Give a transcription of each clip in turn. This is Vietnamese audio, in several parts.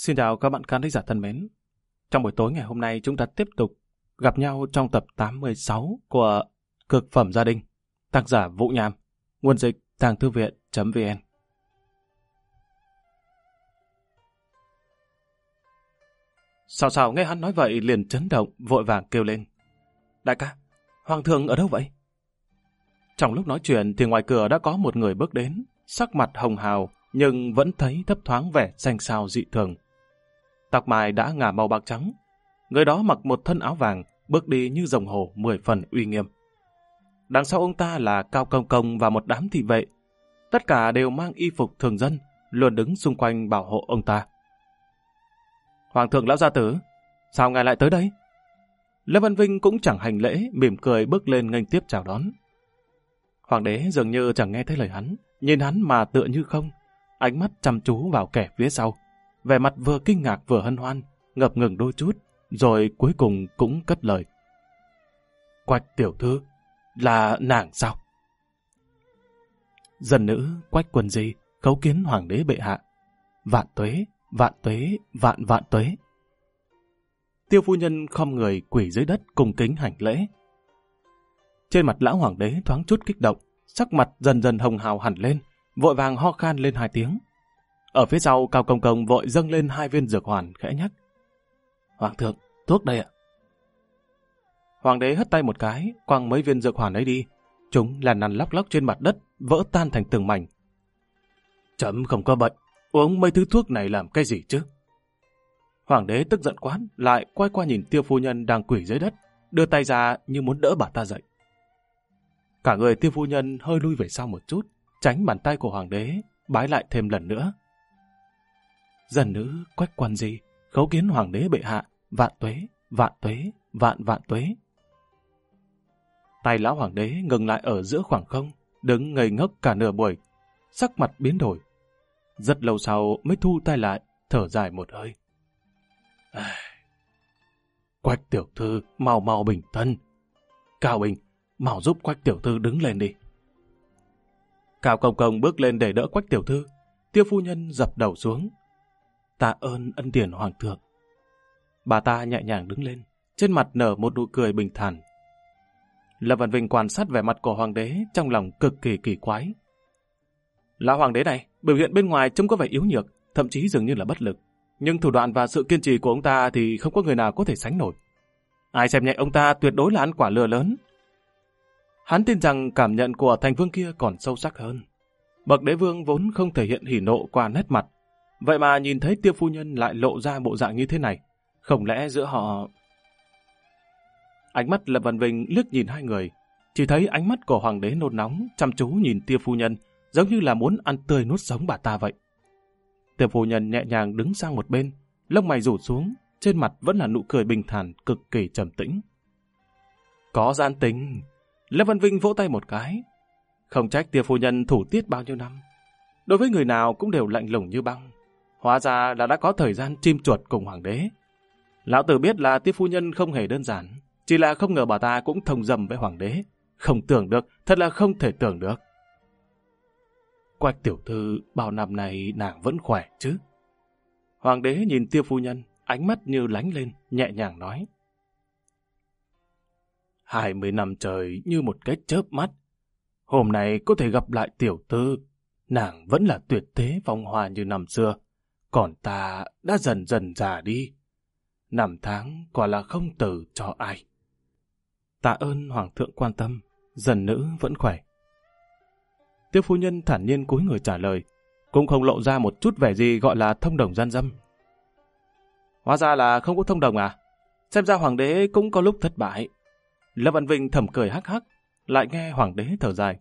Xin chào các bạn khán thính giả thân mến. Trong buổi tối ngày hôm nay chúng ta tiếp tục gặp nhau trong tập 86 của Cực phẩm gia đình, tác giả Vũ Nham, nguồn dịch tàng thư viện.vn. Sào Sào nghe hắn nói vậy liền chấn động, vội vàng kêu lên: Đại ca, Hoàng thượng ở đâu vậy? Trong lúc nói chuyện thì ngoài cửa đã có một người bước đến, sắc mặt hồng hào nhưng vẫn thấy thấp thoáng vẻ xanh xao dị thường. Tóc mai đã ngả màu bạc trắng. Người đó mặc một thân áo vàng, bước đi như rồng hổ 10 phần uy nghiêm. Đằng sau ông ta là Cao Công Công và một đám thị vệ. Tất cả đều mang y phục thường dân, luôn đứng xung quanh bảo hộ ông ta. Hoàng thượng lão gia tử, sao ngài lại tới đây? Lê Văn Vinh cũng chẳng hành lễ, mỉm cười bước lên nghênh tiếp chào đón. Hoàng đế dường như chẳng nghe thấy lời hắn, nhìn hắn mà tựa như không, ánh mắt chăm chú vào kẻ phía sau. Vẻ mặt vừa kinh ngạc vừa hân hoan, ngập ngừng đôi chút, rồi cuối cùng cũng cất lời. Quách tiểu thư, là nàng sao? Dân nữ Quách Quân Di khấu kiến hoàng đế bệ hạ. Vạn tuế, vạn tuế, vạn vạn tuế. Tiêu phu nhân khom người quỳ dưới đất cung kính hành lễ. Trên mặt lão hoàng đế thoáng chút kích động, sắc mặt dần dần hồng hào hẳn lên, vội vàng ho khan lên 2 tiếng. Ở phía sau, Cao Công Công vội dâng lên 2 viên dược hoàn khẽ nhắc. Hoàng thượng, thuốc đây ạ. Hoàng đế hất tay một cái, quăng mấy viên dược hoàn ấy đi. Chúng lăn nằn lóc lóc trên mặt đất, vỡ tan thành từng mảnh. Chấm không có bệnh, uống mấy thứ thuốc này làm cái gì chứ? Hoàng đế tức giận quát, lại quay qua nhìn Tiêu phu nhân đang quỳ dưới đất, đưa tay ra như muốn đỡ bà ta dậy. Cả người Tiêu phu nhân hơi lui về sau một chút, tránh bàn tay của hoàng đế, bái lại thêm lần nữa. Dân nữ Quách Quan Di khấu kiến hoàng đế bệ hạ, vạn tuế, vạn tuế, vạn vạn tuế. Tay lão hoàng đế ngừng lại ở giữa khoảng không, đứng ngây ngốc cả nửa buổi, sắc mặt biến đổi. Rất lâu sau mới thu tay lại, thở dài một hơi. Quách tiểu thư, mau mau bình thân. Cao Bình, mau giúp Quách tiểu thư đứng lên đi. Cao Công Công bước lên để đỡ Quách tiểu thư. Tiêu phu nhân dập đầu xuống. Tạ ơn ân điển hoàng thượng. Bà ta nhẹ nhàng đứng lên, trên mặt nở một nụ cười bình thản. Lâm Văn Vinh quan sát vẻ mặt của hoàng đế, trong lòng cực kỳ kỳ quái. Lão hoàng đế này, biểu hiện bên ngoài trông có vẻ yếu nhược, thậm chí dường như là bất lực. Nhưng thủ đoạn và sự kiên trì của ông ta thì không có người nào có thể sánh nổi. Ai xem nhẹ ông ta tuyệt đối là ăn quả lừa lớn. Hắn tin rằng cảm nhận của thành vương kia còn sâu sắc hơn. Bậc đế vương vốn không thể hiện hỉ nộ qua nét mặt. Vậy mà nhìn thấy Tiêu phu nhân lại lộ ra bộ dạng như thế này. Không lẽ giữa họ... Ánh mắt Lâm Văn Vinh liếc nhìn hai người. Chỉ thấy ánh mắt của hoàng đế nôn nóng, chăm chú nhìn Tiêu phu nhân, giống như là muốn ăn tươi nuốt sống bà ta vậy. Tiêu phu nhân nhẹ nhàng đứng sang một bên, lông mày rủ xuống, trên mặt vẫn là nụ cười bình thản, cực kỳ trầm tĩnh. Có gian tình. Lâm Văn Vinh vỗ tay một cái. Không trách Tiêu phu nhân thủ tiết bao nhiêu năm. Đối với người nào cũng đều lạnh lùng như băng. Hóa ra là đã có thời gian chim chuột cùng hoàng đế. Lão tử biết là Tiêu phu nhân không hề đơn giản, chỉ là không ngờ bà ta cũng thông dầm với hoàng đế. Không tưởng được, thật là không thể tưởng được. Quách tiểu thư bao năm nay nàng vẫn khỏe chứ? Hoàng đế nhìn Tiêu phu nhân, ánh mắt như lánh lên, nhẹ nhàng nói. 20 năm trời như một cái chớp mắt. Hôm nay có thể gặp lại tiểu thư, nàng vẫn là tuyệt thế phong hoa như năm xưa, còn ta đã dần dần già đi. Năm tháng quả là không từ cho ai. Tạ ơn hoàng thượng quan tâm, dần nữ vẫn khỏe. Tiêu phu nhân thản nhiên cúi người trả lời, cũng không lộ ra một chút vẻ gì gọi là thông đồng gian dâm. Hóa ra là không có thông đồng à? Xem ra hoàng đế cũng có lúc thất bại. Lâm Văn Vinh thầm cười hắc hắc, lại nghe hoàng đế thở dài.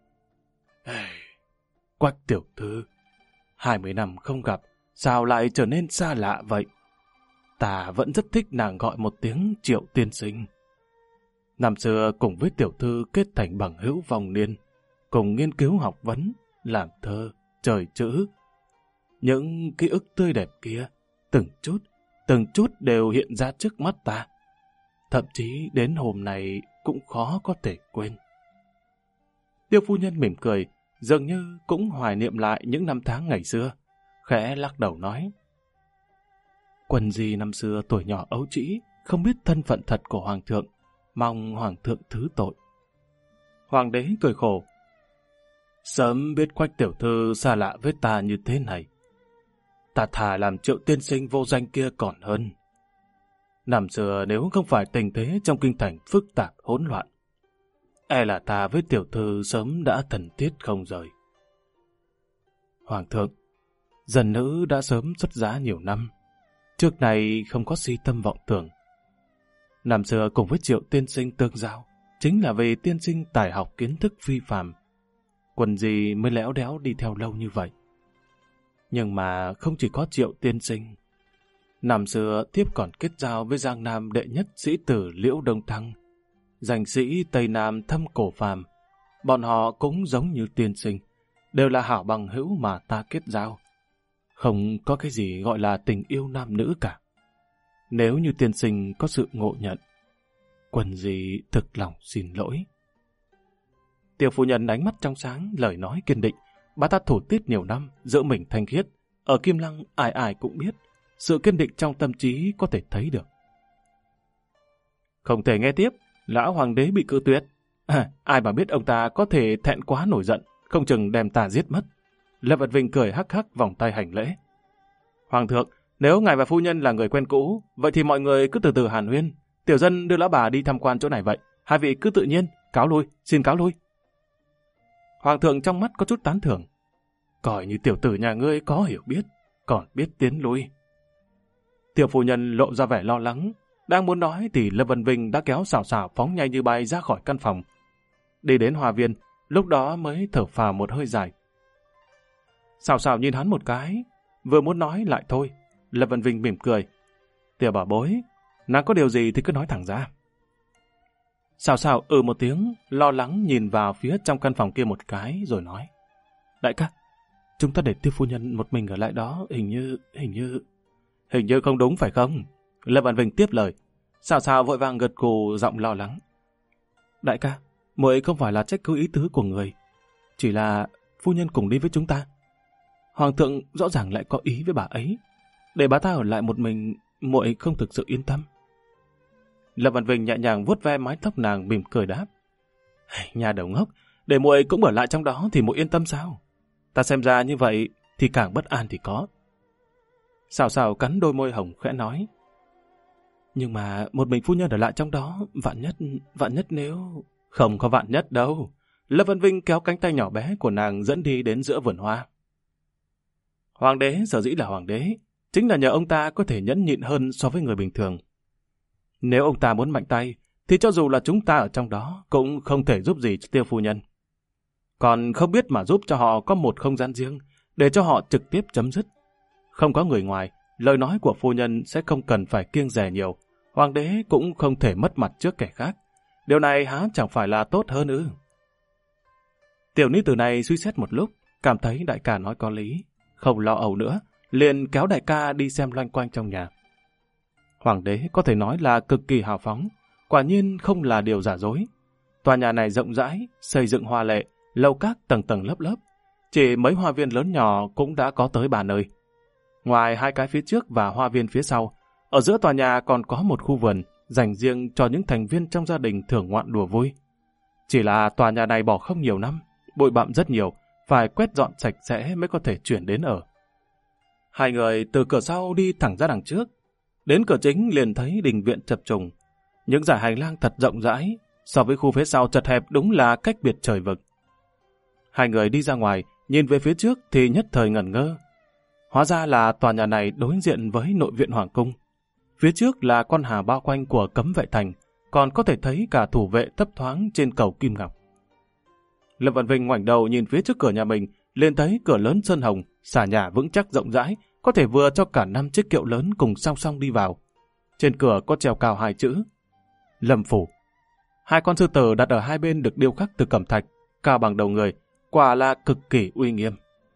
Quách tiểu thư, 20 năm không gặp, sao lại trở nên xa lạ vậy? Ta vẫn rất thích nàng gọi một tiếng Triệu tiên sinh. Năm xưa cùng với tiểu thư kết thành bằng hữu vòng niên, cùng nghiên cứu học vấn, làm thơ, trời chữ. Những ký ức tươi đẹp kia, từng chút đều hiện ra trước mắt ta. Thậm chí đến hôm nay cũng khó có thể quên. Tiêu phu nhân mỉm cười, dường như cũng hoài niệm lại những năm tháng ngày xưa, khẽ lắc đầu nói. Quần Di năm xưa tuổi nhỏ ấu trĩ, không biết thân phận thật của Hoàng thượng, mong Hoàng thượng thứ tội. Hoàng đế cười khổ. Sớm biết Quách tiểu thư xa lạ với ta như thế này, ta thà làm Triệu tiên sinh vô danh kia còn hơn. Năm xưa nếu không phải tình thế trong kinh thành phức tạp hỗn loạn, e là ta với tiểu thư sớm đã thần thiết không rời. Hoàng thượng, dân nữ đã sớm xuất giá nhiều năm, trước này không có si tâm vọng tưởng. Năm xưa cùng với Triệu tiên sinh tương giao, chính là vì tiên sinh tài học kiến thức phi phàm. Quần Di mới léo đéo đi theo lâu như vậy. Nhưng mà không chỉ có Triệu tiên sinh. Năm xưa thiếp còn kết giao với Giang Nam đệ nhất sĩ tử Liễu Đông Thăng, danh sĩ Tây Nam thâm cổ phàm. Bọn họ cũng giống như tiên sinh, đều là hảo bằng hữu mà ta kết giao. Không có cái gì gọi là tình yêu nam nữ cả. Nếu như tiên sinh có sự ngộ nhận, Quần Di thực lòng xin lỗi. Tiểu phu nhân ánh mắt trong sáng, lời nói kiên định. Bà ta thủ tiết nhiều năm, giữ mình thanh khiết. Ở Kim Lăng ai ai cũng biết, sự kiên định trong tâm trí có thể thấy được. Không thể nghe tiếp, lão hoàng đế bị cự tuyệt. Ai mà biết ông ta có thể thẹn quá nổi giận, không chừng đem ta giết mất. Lâm Vật Vinh cười hắc hắc vòng tay hành lễ. Hoàng thượng, nếu ngài và phu nhân là người quen cũ, vậy thì mọi người cứ từ từ hàn huyên. Tiểu dân đưa lão bà đi tham quan chỗ này vậy. Hai vị cứ tự nhiên, cáo lui, xin cáo lui. Hoàng thượng trong mắt có chút tán thưởng. Coi như tiểu tử nhà ngươi có hiểu biết, còn biết tiến lui. Tiểu phu nhân lộ ra vẻ lo lắng. Đang muốn nói thì Lâm Vân Vinh đã kéo Sảo Sảo phóng nhanh như bay ra khỏi căn phòng. Đi đến hoa viên, lúc đó mới thở phào một hơi dài. Sảo Sảo nhìn hắn một cái, vừa muốn nói lại thôi. Lâm Vân Vinh mỉm cười. Tiểu bảo bối, nàng có điều gì thì cứ nói thẳng ra. Sảo Sảo một tiếng, lo lắng nhìn vào phía trong căn phòng kia một cái rồi nói. Đại ca, chúng ta để Tiêu phu nhân một mình ở lại đó, hình như không đúng phải không? Lâm Văn Vinh tiếp lời. Sảo Sảo vội vàng gật gù giọng lo lắng. Đại ca, muội không phải là trách cứ ý tứ của người, chỉ là phu nhân cùng đi với chúng ta. Hoàng thượng rõ ràng lại có ý với bà ấy, để bà ta ở lại một mình, muội không thực sự yên tâm. Lâm Văn Vinh nhẹ nhàng vuốt ve mái tóc nàng mỉm cười đáp. Nhà đầu ngốc, để muội cũng ở lại trong đó thì muội yên tâm sao? Ta xem ra như vậy thì càng bất an thì có. Sảo Sảo cắn đôi môi hồng khẽ nói. Nhưng mà một mình phu nhân ở lại trong đó, vạn nhất nếu... Không có vạn nhất đâu. Lâm Văn Vinh kéo cánh tay nhỏ bé của nàng dẫn đi đến giữa vườn hoa. Hoàng đế sở dĩ là hoàng đế, chính là nhờ ông ta có thể nhẫn nhịn hơn so với người bình thường. Nếu ông ta muốn mạnh tay, thì cho dù là chúng ta ở trong đó cũng không thể giúp gì cho Tiêu phu nhân. Còn không biết mà giúp cho họ có một không gian riêng, để cho họ trực tiếp chấm dứt. Không có người ngoài, lời nói của phu nhân sẽ không cần phải kiêng dè nhiều. Hoàng đế cũng không thể mất mặt trước kẻ khác. Điều này há chẳng phải là tốt hơn ư? Tiểu nữ tử này suy xét một lúc, cảm thấy đại ca nói có lý, không lo âu nữa, liền kéo đại ca đi xem loanh quanh trong nhà. Hoàng đế có thể nói là cực kỳ hào phóng, quả nhiên không là điều giả dối. Tòa nhà này rộng rãi, xây dựng hoa lệ, lầu các tầng tầng lớp lớp. Chỉ mấy hoa viên lớn nhỏ cũng đã có tới 3 nơi. Ngoài 2 cái phía trước và hoa viên phía sau, ở giữa tòa nhà còn có một khu vườn dành riêng cho những thành viên trong gia đình thưởng ngoạn đùa vui. Chỉ là tòa nhà này bỏ không nhiều năm, bụi bặm rất nhiều, phải quét dọn sạch sẽ mới có thể chuyển đến ở. Hai người từ cửa sau đi thẳng ra đằng trước. Đến cửa chính liền thấy đình viện chập trùng. Những dải hành lang thật rộng rãi, so với khu phía sau chật hẹp đúng là cách biệt trời vực. Hai người đi ra ngoài, nhìn về phía trước thì nhất thời ngẩn ngơ. Hóa ra là tòa nhà này đối diện với nội viện Hoàng cung. Phía trước là con hà bao quanh của cấm vệ thành, còn có thể thấy cả thủ vệ thấp thoáng trên cầu Kim Ngọc. Lâm Văn Vinh ngoảnh đầu nhìn phía trước cửa nhà mình, liền thấy cửa lớn sơn hồng, xà nhà vững chắc rộng rãi, có thể vừa cho cả 5 chiếc kiệu lớn cùng song song đi vào. Trên cửa có treo cao 2 chữ Lâm phủ. 2 con sư tử đặt ở hai bên được điêu khắc từ cẩm thạch, cao bằng đầu người, quả là cực kỳ uy nghiêm.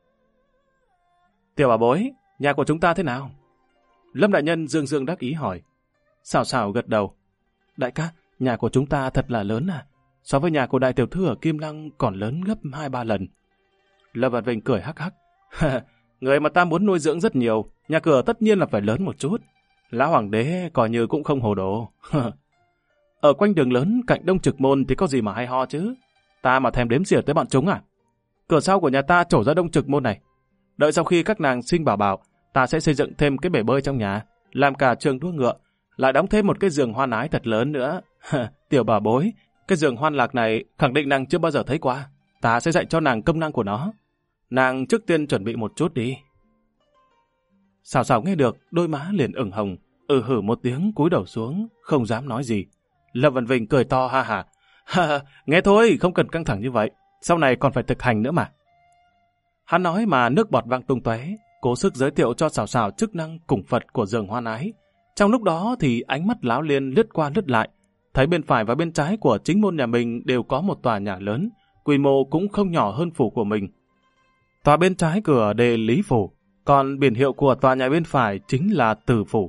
Tiểu bảo bối, nhà của chúng ta thế nào? Lâm đại nhân dương dương đắc ý hỏi. Sảo Sảo gật đầu. Đại ca, nhà của chúng ta thật là lớn à? So với nhà của đại tiểu thư ở Kim Lăng còn lớn gấp 2-3 lần. Lâm Văn Vinh cười hắc hắc. Người mà ta muốn nuôi dưỡng rất nhiều, nhà cửa tất nhiên là phải lớn một chút. Lão hoàng đế coi như cũng không hồ đồ. Ở quanh đường lớn cạnh Đông Trực Môn thì có gì mà hay ho chứ? Ta mà thèm đếm xỉa tới bọn chúng à? Cửa sau của nhà ta trổ ra Đông Trực Môn này. Đợi sau khi các nàng sinh bảo bảo, ta sẽ xây dựng thêm cái bể bơi trong nhà, làm cả trường đua ngựa, lại đóng thêm một cái giường hoan ái thật lớn nữa. Tiểu bà bối, cái giường hoan lạc này khẳng định nàng chưa bao giờ thấy qua. Ta sẽ dạy cho nàng công năng của nó. Nàng trước tiên chuẩn bị một chút đi. Xào xào nghe được, đôi má liền ửng hồng, hử một tiếng cúi đầu xuống, không dám nói gì. Lâm Văn Vinh cười to ha hả. Nghe thôi, không cần căng thẳng như vậy. Sau này còn phải thực hành nữa mà. Hắn nói mà nước bọt văng tung tóe, cố sức giới thiệu cho xào xào chức năng củng Phật của giường hoan ái. Trong lúc đó thì ánh mắt Lão Liên lướt qua lướt lại, thấy bên phải và bên trái của chính môn nhà mình đều có một tòa nhà lớn, quy mô cũng không nhỏ hơn phủ của mình. Tòa bên trái cửa đề Lý Phủ, còn biển hiệu của tòa nhà bên phải chính là Từ Phủ.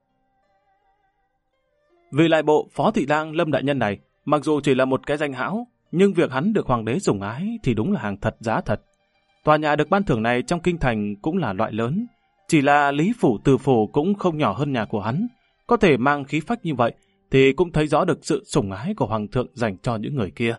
Vì lại bộ Phó Thị Lang Lâm đại nhân này, mặc dù chỉ là một cái danh hão, nhưng việc hắn được hoàng đế sủng ái thì đúng là hàng thật giá thật. Tòa nhà được ban thưởng này trong kinh thành cũng là loại lớn, chỉ là Lý Phủ Từ Phủ cũng không nhỏ hơn nhà của hắn. Có thể mang khí phách như vậy thì cũng thấy rõ được sự sủng ái của hoàng thượng dành cho những người kia.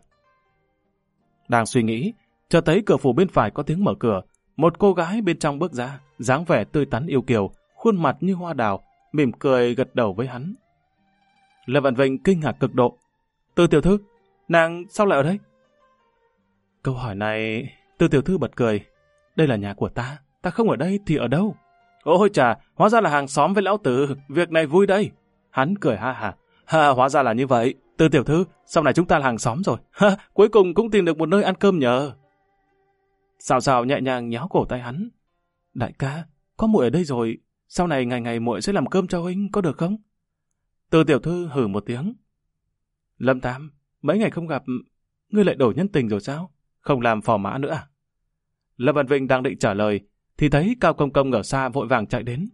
Đang suy nghĩ, chợt thấy cửa phủ bên phải có tiếng mở cửa, một cô gái bên trong bước ra, dáng vẻ tươi tắn yêu kiều, khuôn mặt như hoa đào, mỉm cười gật đầu với hắn. Lâm Văn Vinh kinh ngạc cực độ. Từ tiểu thư, nàng sao lại ở đây? Câu hỏi này, Từ tiểu thư bật cười. Đây là nhà của ta không ở đây thì ở đâu? Ôi chà, hóa ra là hàng xóm với lão tử, việc này vui đây. Hắn cười ha hả. Hóa ra là như vậy. Từ tiểu thư, sau này chúng ta là hàng xóm rồi. Cuối cùng cũng tìm được một nơi ăn cơm nhờ. Xào xào nhẹ nhàng nhéo cổ tay hắn. Đại ca, có muội ở đây rồi, sau này ngày ngày muội sẽ làm cơm cho huynh, có được không? Từ tiểu thư hử một tiếng. Lâm Tam, mấy ngày không gặp, ngươi lại đổi nhân tình rồi sao? Không làm phò mã nữa à? Lâm Văn Vinh đang định trả lời, thì thấy Cao Công Công ở xa vội vàng chạy đến.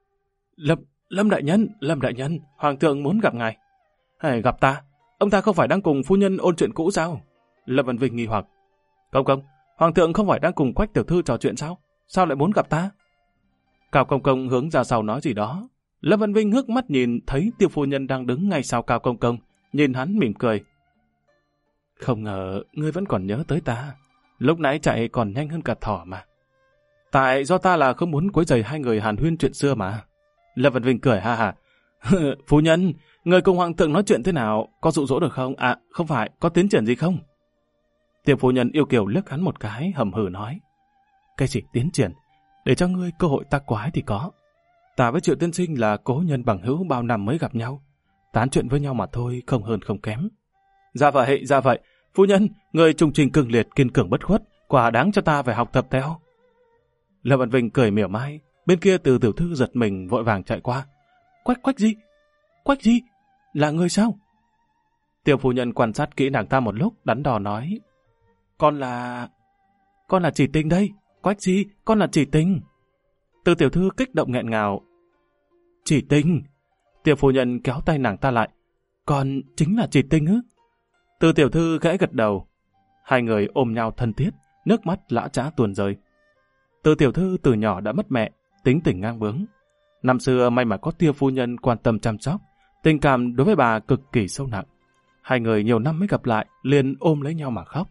Lâm đại nhân, hoàng thượng muốn gặp ngài. Gặp ta? Ông ta không phải đang cùng phu nhân ôn chuyện cũ sao? Lâm Văn Vinh nghi hoặc. Công công, hoàng thượng không phải đang cùng Quách tiểu thư trò chuyện sao? Sao lại muốn gặp ta? Cao Công Công hướng ra sau nói gì đó. Lâm Văn Vinh ngước mắt nhìn thấy Tiêu phu nhân đang đứng ngay sau Cao Công Công, nhìn hắn mỉm cười. Không ngờ ngươi vẫn còn nhớ tới ta. Lúc nãy chạy còn nhanh hơn cả thỏ mà. Tại do ta là không muốn quấy rầy hai người hàn huyên chuyện xưa mà. Lâm Văn Vinh cười ha ha. Phu nhân, người cùng hoàng thượng nói chuyện thế nào, có dụ dỗ được không? À, không phải, có tiến triển gì không? Tiêu phu nhân yêu kiều liếc hắn một cái, hầm hừ nói. Cái gì tiến triển? Để cho ngươi cơ hội ta quái thì có. Ta với Triệu tiên sinh là cố nhân bằng hữu bao năm mới gặp nhau. Tán chuyện với nhau mà thôi, không hơn không kém. Dạ vậy. Phu nhân, người trung trình cường liệt, kiên cường bất khuất, quả đáng cho ta phải học tập theo. Lâm Văn Vinh cười mỉa mai, bên kia Từ tiểu thư giật mình vội vàng chạy qua. Quách gì? Là người sao? Tiêu phu nhân quan sát kỹ nàng ta một lúc, đắn đo nói. Con là Chỉ Tình đây. Quách gì? Con là Chỉ Tình. Từ tiểu thư kích động nghẹn ngào. Chỉ Tình? Tiêu phu nhân kéo tay nàng ta lại. Con chính là Chỉ Tình ư? Từ tiểu thư gãy gật đầu. Hai người ôm nhau thân thiết, nước mắt lã chã tuôn rơi. Từ tiểu thư từ nhỏ đã mất mẹ, tính tình ngang bướng. Năm xưa may mà có Tiêu phu nhân quan tâm chăm sóc, tình cảm đối với bà cực kỳ sâu nặng. Hai người nhiều năm mới gặp lại, liền ôm lấy nhau mà khóc.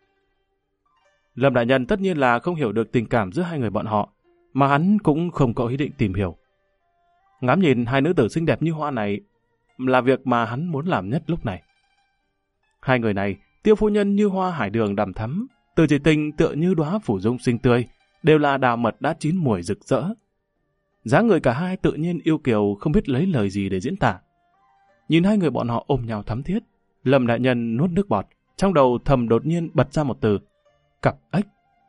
Lâm đại nhân tất nhiên là không hiểu được tình cảm giữa hai người bọn họ, mà hắn cũng không có ý định tìm hiểu. Ngắm nhìn hai nữ tử xinh đẹp như hoa này là việc mà hắn muốn làm nhất lúc này. Hai người này, Tiêu phu nhân như hoa hải đường đằm thắm, Từ Chỉ Tình tựa như đóa phủ dung xinh tươi, đều là đào mật đã chín mùi rực rỡ. Dáng người cả hai tự nhiên yêu kiều, không biết lấy lời gì để diễn tả. Nhìn hai người bọn họ ôm nhau thắm thiết, Lâm đại nhân nuốt nước bọt, trong đầu thầm đột nhiên bật ra một từ: cặp ếch.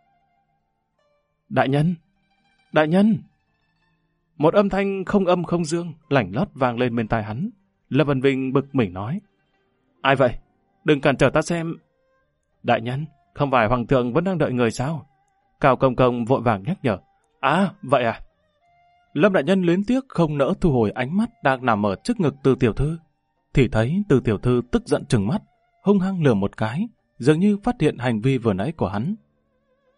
Đại nhân! Một âm thanh không âm không dương, lảnh lót vang lên bên tai hắn. Lâm Văn Vinh bực mình nói: Ai vậy? Đừng cản trở ta xem. Đại nhân, không phải hoàng thượng vẫn đang đợi người sao? Cao Công Công vội vàng nhắc nhở. À, vậy à? Lâm đại nhân luyến tiếc không nỡ thu hồi ánh mắt đang nằm ở trước ngực Từ tiểu thư, thì thấy Từ tiểu thư tức giận trừng mắt, hung hăng lườm một cái, dường như phát hiện hành vi vừa nãy của hắn.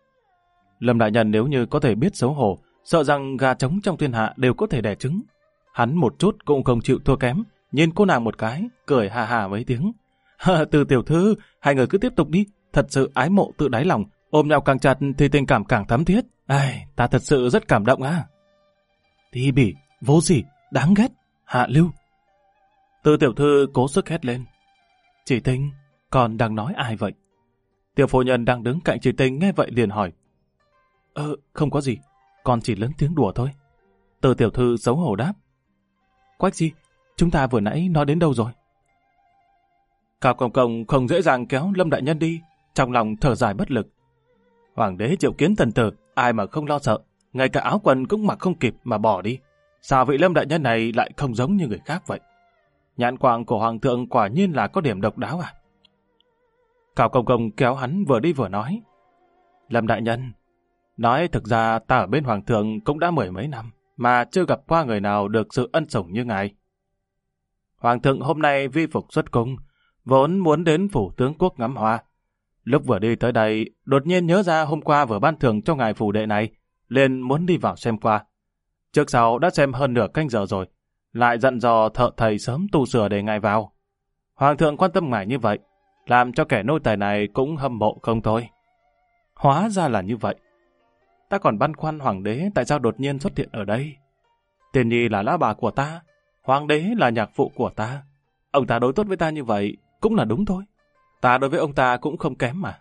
Lâm đại nhân nếu như có thể biết xấu hổ, sợ rằng gà trống trong thiên hạ đều có thể đẻ trứng. Hắn một chút cũng không chịu thua kém, nhìn cô nàng một cái, cười hà hà mấy tiếng. Từ tiểu thư, hai người cứ tiếp tục đi, thật sự ái mộ tự đáy lòng, ôm nhau càng chặt thì tình cảm càng thắm thiết. Ai, ta thật sự rất cảm động á. Ti bỉ, vô sỉ, đáng ghét, hạ lưu. Từ tiểu thư cố sức hét lên. Chị Tinh, còn đang nói ai vậy? Tiểu phu nhân đang đứng cạnh chị Tinh nghe vậy liền hỏi. Không có gì, con chỉ lớn tiếng đùa thôi. Từ tiểu thư xấu hổ đáp. Quách gì, chúng ta vừa nãy nói đến đâu rồi? Cao Công Công không dễ dàng kéo Lâm đại nhân đi, trong lòng thở dài bất lực. Hoàng đế triệu kiến thần tử, ai mà không lo sợ, ngay cả áo quần cũng mặc không kịp mà bỏ đi. Sao vị Lâm đại nhân này lại không giống như người khác vậy? Nhãn quang của hoàng thượng quả nhiên là có điểm độc đáo à? Cao Công Công kéo hắn vừa đi vừa nói. Lâm đại nhân, nói thực ra ta ở bên hoàng thượng cũng đã 10 mấy năm, mà chưa gặp qua người nào được sự ân sủng như ngài. Hoàng thượng hôm nay vi phục xuất cung, vốn muốn đến phủ tướng quốc ngắm hoa. Lúc vừa đi tới đây, đột nhiên nhớ ra hôm qua vừa ban thưởng cho ngài phủ đệ này, liền muốn đi vào xem qua. Trước sau đã xem hơn nửa canh giờ rồi, lại dặn dò thợ thầy sớm tu sửa để ngài vào. Hoàng thượng quan tâm ngài như vậy, làm cho kẻ nô tài này cũng hâm mộ không thôi. Hóa ra là như vậy. Ta còn băn khoăn hoàng đế tại sao đột nhiên xuất hiện ở đây. Tiền nhi là lão bà của ta, hoàng đế là nhạc phụ của ta. Ông ta đối tốt với ta như vậy cũng là đúng thôi. Ta đối với ông ta cũng không kém mà.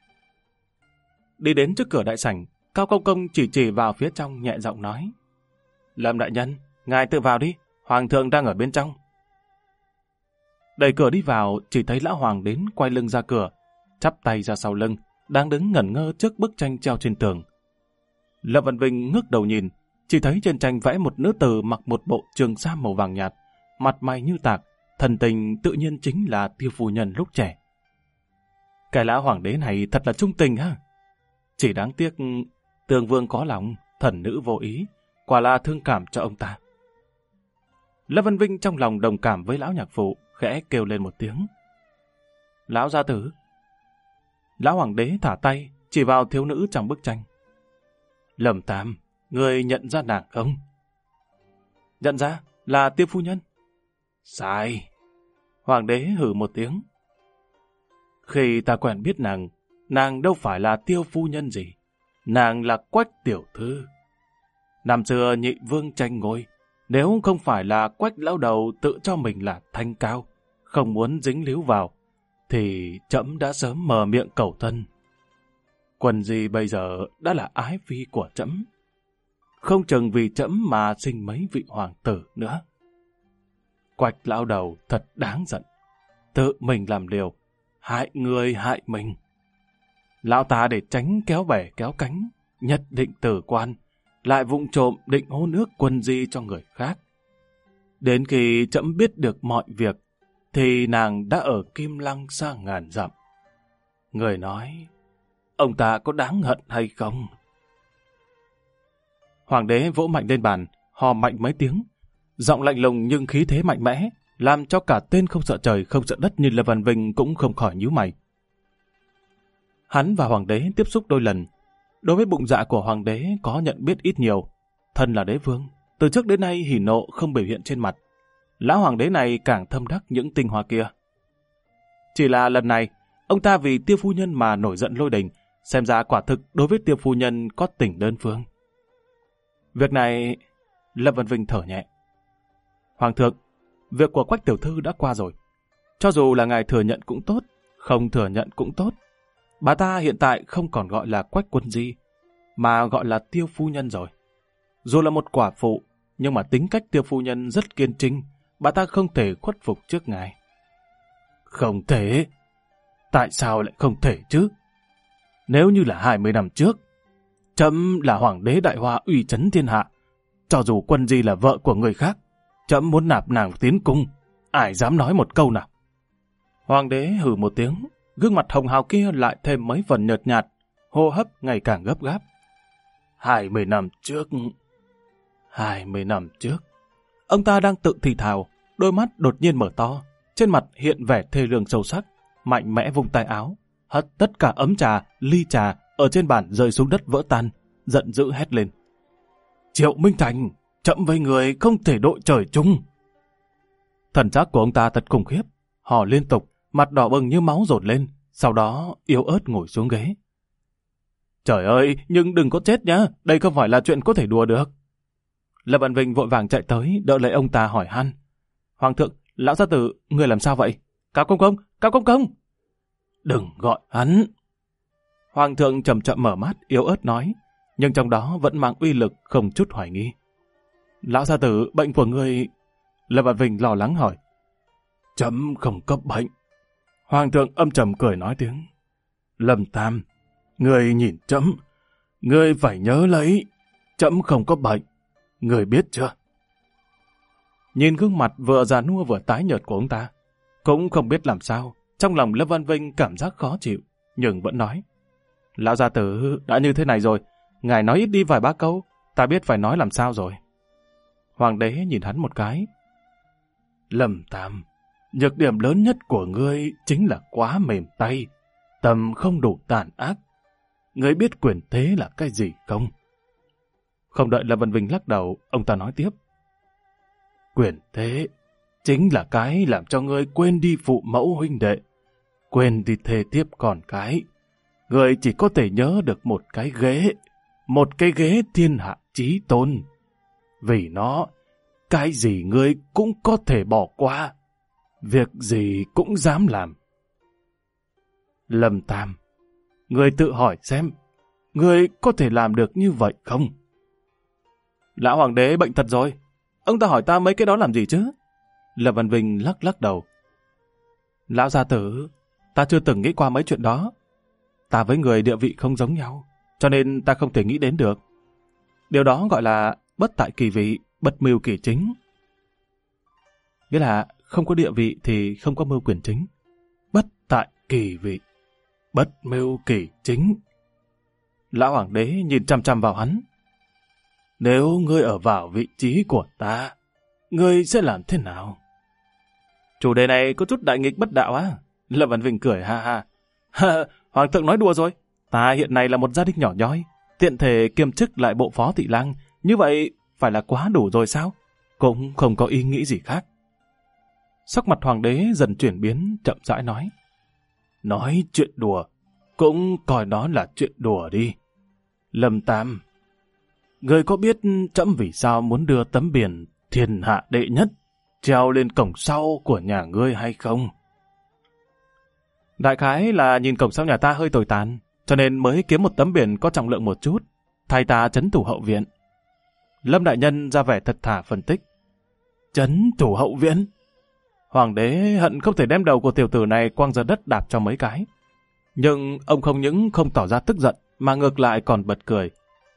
Đi đến trước cửa đại sảnh, Cao Công Công chỉ vào phía trong nhẹ giọng nói. Lâm đại nhân, ngài tự vào đi, hoàng thượng đang ở bên trong. Đẩy cửa đi vào, chỉ thấy lão hoàng đến quay lưng ra cửa, chắp tay ra sau lưng, đang đứng ngẩn ngơ trước bức tranh treo trên tường. Lâm Văn Vinh ngước đầu nhìn, chỉ thấy trên tranh vẽ một nữ tử mặc một bộ trường sam màu vàng nhạt, mặt mày như tạc, thần tình tự nhiên chính là Tiêu phu nhân lúc trẻ. Cái lão hoàng đế này thật là trung tình ha. Chỉ đáng tiếc Tường Vương có lòng, thần nữ vô ý, quả là thương cảm cho ông ta. Lâm Văn Vinh trong lòng đồng cảm với lão nhạc phụ, khẽ kêu lên một tiếng. Lão gia tử. Lão hoàng đế thả tay, chỉ vào thiếu nữ trong bức tranh. Lâm Tam, người nhận ra nàng không? Nhận ra, là Tiêu phu nhân. Sai. Hoàng đế hử một tiếng. Khi ta quen biết nàng đâu phải là Tiêu phu nhân gì. Nàng là Quách tiểu thư. Năm xưa nhị vương tranh ngôi, nếu không phải là Quách lão đầu tự cho mình là thanh cao, không muốn dính líu vào, thì trẫm đã sớm mở miệng cầu thân. Quần gì bây giờ đã là ái phi của trẫm, không chừng vì trẫm mà sinh mấy vị hoàng tử nữa. Quách lão đầu thật đáng giận, tự mình làm liều, hại người hại mình. Lão ta để tránh kéo bè kéo cánh, nhất định tử quan, lại vụng trộm định hôn ước Quân Di cho người khác. Đến khi trẫm biết được mọi việc, thì nàng đã ở Kim Lăng xa ngàn dặm. Người nói, ông ta có đáng hận hay không? Hoàng đế vỗ mạnh lên bàn, hò mạnh mấy tiếng, giọng lạnh lùng nhưng khí thế mạnh mẽ, làm cho cả tên không sợ trời không sợ đất như Lâm Văn Vinh cũng không khỏi nhíu mày. Hắn và hoàng đế tiếp xúc đôi lần. Đối với bụng dạ của hoàng đế có nhận biết ít nhiều. Thân là đế vương, từ trước đến nay hỉ nộ không biểu hiện trên mặt. Lão hoàng đế này càng thâm đắc những tinh hoa kia. Chỉ là lần này, ông ta vì Tiêu phu nhân mà nổi giận lôi đình, xem ra quả thực đối với Tiêu phu nhân có tình đơn phương. Việc này, Lâm Văn Vinh thở nhẹ. Hoàng thượng, việc của Quách tiểu thư đã qua rồi. Cho dù là ngài thừa nhận cũng tốt, không thừa nhận cũng tốt. Bà ta hiện tại không còn gọi là Quách Quân Di, mà gọi là Tiêu phu nhân rồi. Dù là một quả phụ, nhưng mà tính cách Tiêu phu nhân rất kiên trinh, bà ta không thể khuất phục trước ngài. Không thể. Tại sao lại không thể chứ? Nếu như là 20 năm trước, trẫm là hoàng đế Đại Hoa uy chấn thiên hạ, cho dù Quân Di là vợ của người khác, trẫm muốn nạp nàng tiến cung, ai dám nói một câu nào? Hoàng đế hừ một tiếng, gương mặt hồng hào kia lại thêm mấy phần nhợt nhạt, hô hấp ngày càng gấp gáp. 20 năm trước... 20 năm trước... Ông ta đang tự thì thào, đôi mắt đột nhiên mở to, trên mặt hiện vẻ thê lương sâu sắc, mạnh mẽ vung tay áo, hất tất cả ấm trà, ly trà ở trên bàn rơi xuống đất vỡ tan, giận dữ hét lên. Triệu Minh Thành! chậm với người không thể đội trời chung. Thần sắc của ông ta thật khủng khiếp, hò liên tục, mặt đỏ bừng như máu dồn lên, sau đó yếu ớt ngồi xuống ghế. Trời ơi, nhưng đừng có chết nhá, đây không phải là chuyện có thể đùa được. Lâm Văn Vinh vội vàng chạy tới, đỡ lấy ông ta hỏi han. Hoàng thượng, lão gia tử, người làm sao vậy? Cao công công, Cao công công! Đừng gọi hắn. Hoàng thượng chậm chậm mở mắt, yếu ớt nói, nhưng trong đó vẫn mang uy lực không chút hoài nghi. Lão gia tử, bệnh của người... Lâm Văn Vinh lo lắng hỏi. Chấm không có bệnh. Hoàng thượng âm trầm cười nói tiếng. Lâm Tam, người nhìn chấm, người phải nhớ lấy, chấm không có bệnh, người biết chưa? Nhìn gương mặt vừa già nua vừa tái nhợt của ông ta, cũng không biết làm sao, trong lòng Lâm Văn Vinh cảm giác khó chịu, nhưng vẫn nói. Lão gia tử đã như thế này rồi, ngài nói ít đi vài ba câu, ta biết phải nói làm sao rồi. Hoàng đế nhìn hắn một cái. Lâm Tam, nhược điểm lớn nhất của ngươi chính là quá mềm tay, tâm không đủ tàn ác. Ngươi biết quyền thế là cái gì không? Không đợi Lâm Văn Vinh lắc đầu, ông ta nói tiếp. Quyền thế chính là cái làm cho ngươi quên đi phụ mẫu huynh đệ, quên đi thê thiếp con cái. Ngươi chỉ có thể nhớ được một cái ghế thiên hạ chí tôn. Vì nó, cái gì ngươi cũng có thể bỏ qua, việc gì cũng dám làm. Lâm Tam, ngươi tự hỏi xem, ngươi có thể làm được như vậy không? Lão hoàng đế bệnh thật rồi, ông ta hỏi ta mấy cái đó làm gì chứ? Lâm Văn Vinh lắc lắc đầu. Lão gia tử, ta chưa từng nghĩ qua mấy chuyện đó. Ta với người địa vị không giống nhau, cho nên ta không thể nghĩ đến được. Điều đó gọi là bất tại kỳ vị, bất mưu kỳ chính. Nghĩa là không có địa vị thì không có mưu quyền chính. Bất tại kỳ vị, bất mưu kỳ chính. Lão hoàng đế nhìn chăm chăm vào hắn. Nếu ngươi ở vào vị trí của ta, ngươi sẽ làm thế nào? Chủ đề này có chút đại nghịch bất đạo á. Lâm Văn Vinh cười ha ha. Hoàng thượng nói đùa rồi. Ta hiện nay là một gia đình nhỏ nhoi, tiện thể kiêm chức lại bộ phó thị lang. Như vậy phải là quá đủ rồi sao? Cũng không có ý nghĩ gì khác. Sắc mặt hoàng đế dần chuyển biến, chậm rãi nói. Nói chuyện đùa, cũng coi nó là chuyện đùa đi. Lâm Tam, người có biết trẫm vì sao muốn đưa tấm biển thiên hạ đệ nhất treo lên cổng sau của nhà ngươi hay không? Đại khái là nhìn cổng sau nhà ta hơi tồi tàn, cho nên mới kiếm một tấm biển có trọng lượng một chút, thay ta trấn thủ hậu viện. Lâm đại nhân ra vẻ thật thà phân tích. Trấn thủ hậu viện? Hoàng đế hận không thể đem đầu của tiểu tử này quăng ra đất đạp cho mấy cái. Nhưng ông không những không tỏ ra tức giận, mà ngược lại còn bật cười.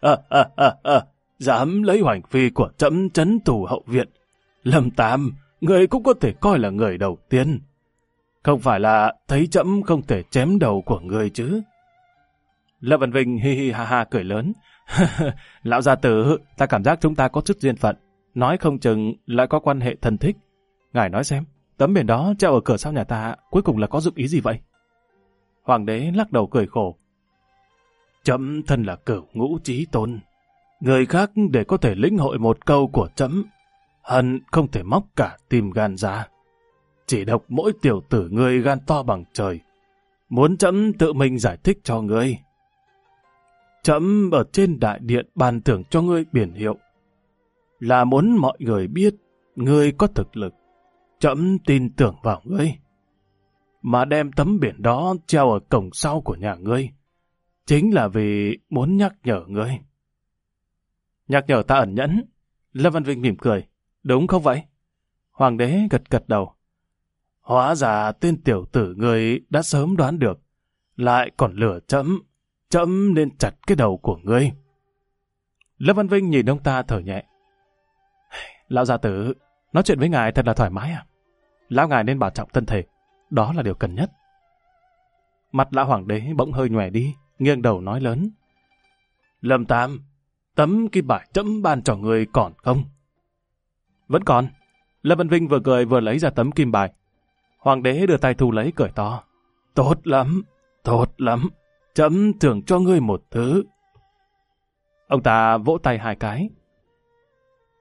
Dám lấy hoành phi của trẫm trấn thủ hậu viện. Lâm Tam, người cũng có thể coi là người đầu tiên. Không phải là thấy trẫm không thể chém đầu của người chứ? Lâm Văn Vinh hi hi ha ha cười lớn. Lão gia tử, ta cảm giác chúng ta có chút duyên phận, nói không chừng lại có quan hệ thân thích. Ngài nói xem, tấm biển đó treo ở cửa sau nhà ta cuối cùng là có dụng ý gì vậy? Hoàng đế lắc đầu cười khổ. Trẫm thân là cửu ngũ chí tôn, người khác để có thể lĩnh hội một câu của trẫm, hận không thể móc cả tim gan ra. Chỉ độc mỗi tiểu tử ngươi gan to bằng trời, muốn trẫm tự mình giải thích cho ngươi. Trẫm ở trên đại điện ban thưởng cho ngươi biển hiệu, là muốn mọi người biết ngươi có thực lực, trẫm tin tưởng vào ngươi. Mà đem tấm biển đó treo ở cổng sau của nhà ngươi, chính là vì muốn nhắc nhở ngươi. Nhắc nhở ta ẩn nhẫn? Lâm Văn Vinh mỉm cười. Đúng không vậy? Hoàng đế gật gật đầu. Hóa ra tên tiểu tử ngươi đã sớm đoán được, lại còn lừa trẫm, trẫm nên chặt cái đầu của ngươi. Lâm Văn Vinh nhìn ông ta thở nhẹ. Lão gia tử, nói chuyện với ngài thật là thoải mái à? Lão ngài nên bảo trọng thân thể, đó là điều cần nhất. Mặt lão hoàng đế bỗng hơi nhòe đi, nghiêng đầu nói lớn. Lâm Tam, tấm kim bài trẫm ban cho người còn không? Vẫn còn. Lâm Văn Vinh vừa cười vừa lấy ra tấm kim bài. Hoàng đế đưa tay thu lấy cười to. Tốt lắm, tốt lắm. Trẫm thưởng cho ngươi một thứ. Ông ta vỗ tay hai cái.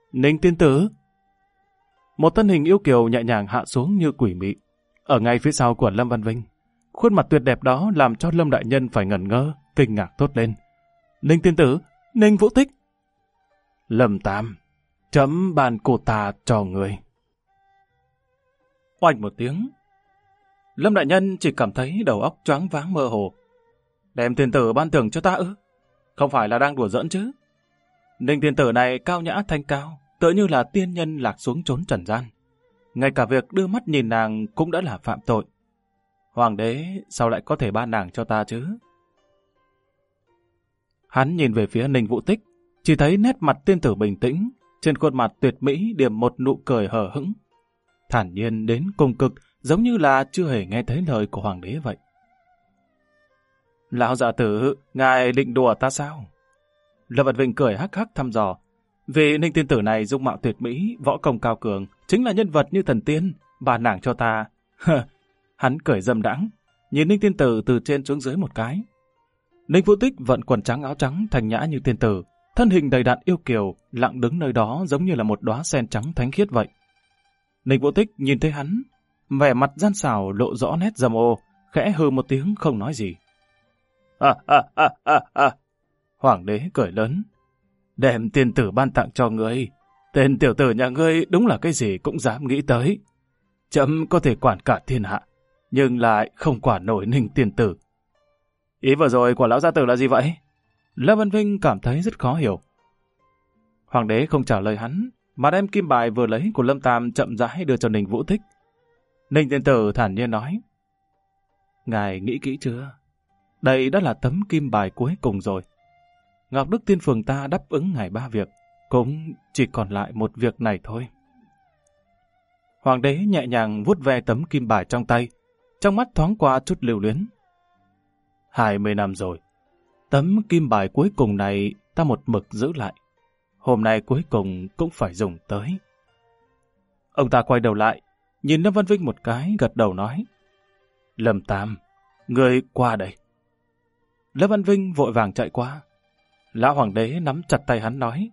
Ninh tiên tử. Một thân hình yêu kiều nhẹ nhàng hạ xuống như quỷ mị, ở ngay phía sau của Lâm Văn Vinh. Khuôn mặt tuyệt đẹp đó làm cho Lâm đại nhân phải ngẩn ngơ, kinh ngạc thốt lên. Ninh tiên tử, Ninh Vũ Tích. Lâm Tam, chấm ban cô ta cho người. Oanh một tiếng, Lâm đại nhân chỉ cảm thấy đầu óc choáng váng mơ hồ. Đem tiên tử ban thưởng cho ta ư? Không phải là đang đùa giỡn chứ? Ninh tiên tử này cao nhã thanh cao, tựa như là tiên nhân lạc xuống chốn trần gian. Ngay cả việc đưa mắt nhìn nàng cũng đã là phạm tội. Hoàng đế sao lại có thể ban nàng cho ta chứ? Hắn nhìn về phía Ninh Vũ Tích, chỉ thấy nét mặt tiên tử bình tĩnh, trên khuôn mặt tuyệt mỹ điểm một nụ cười hờ hững, thản nhiên đến cùng cực, giống như là chưa hề nghe thấy lời của hoàng đế vậy. Lão già tử, ngài định đùa ta sao? Lâm Văn Vinh cười hắc hắc thăm dò. Vì Ninh tiên tử này dung mạo tuyệt mỹ, võ công cao cường, chính là nhân vật như thần tiên, bà nàng cho ta. Hắn cười dâm đãng, nhìn Ninh tiên tử từ trên xuống dưới một cái. Ninh Vũ Tích vận quần trắng áo trắng thanh nhã như tiên tử, thân hình đầy đặn yêu kiều, lặng đứng nơi đó giống như là một đóa sen trắng thánh khiết vậy. Ninh Vũ Tích nhìn thấy hắn, vẻ mặt gian xảo lộ rõ nét dâm ô, khẽ hừ một tiếng không nói gì. Hoàng đế cười lớn. Đem tiên tử ban tặng cho ngươi. Tên tiểu tử nhà ngươi đúng là cái gì cũng dám nghĩ tới. Chấm có thể quản cả thiên hạ, nhưng lại không quản nổi Ninh tiên tử. Ý vừa rồi của lão gia tử là gì vậy? Lâm Văn Vinh cảm thấy rất khó hiểu. Hoàng đế không trả lời hắn, mà đem kim bài vừa lấy của Lâm Tam chậm rãi đưa cho Ninh Vũ Tích. Ninh tiên tử thản nhiên nói. Ngài nghĩ kỹ chưa? Đây đã là tấm kim bài cuối cùng rồi. Ngọc Đức Tiên Phường ta đáp ứng ngài 3 việc, cũng chỉ còn lại một việc này thôi. Hoàng đế nhẹ nhàng vuốt ve tấm kim bài trong tay, trong mắt thoáng qua chút lưu luyến. 20 năm rồi, tấm kim bài cuối cùng này ta một mực giữ lại. Hôm nay cuối cùng cũng phải dùng tới. Ông ta quay đầu lại, nhìn Lâm Văn Vinh một cái, gật đầu nói. Lâm Tam, người qua đây. Lâm Văn Vinh vội vàng chạy qua. Lão hoàng đế nắm chặt tay hắn nói.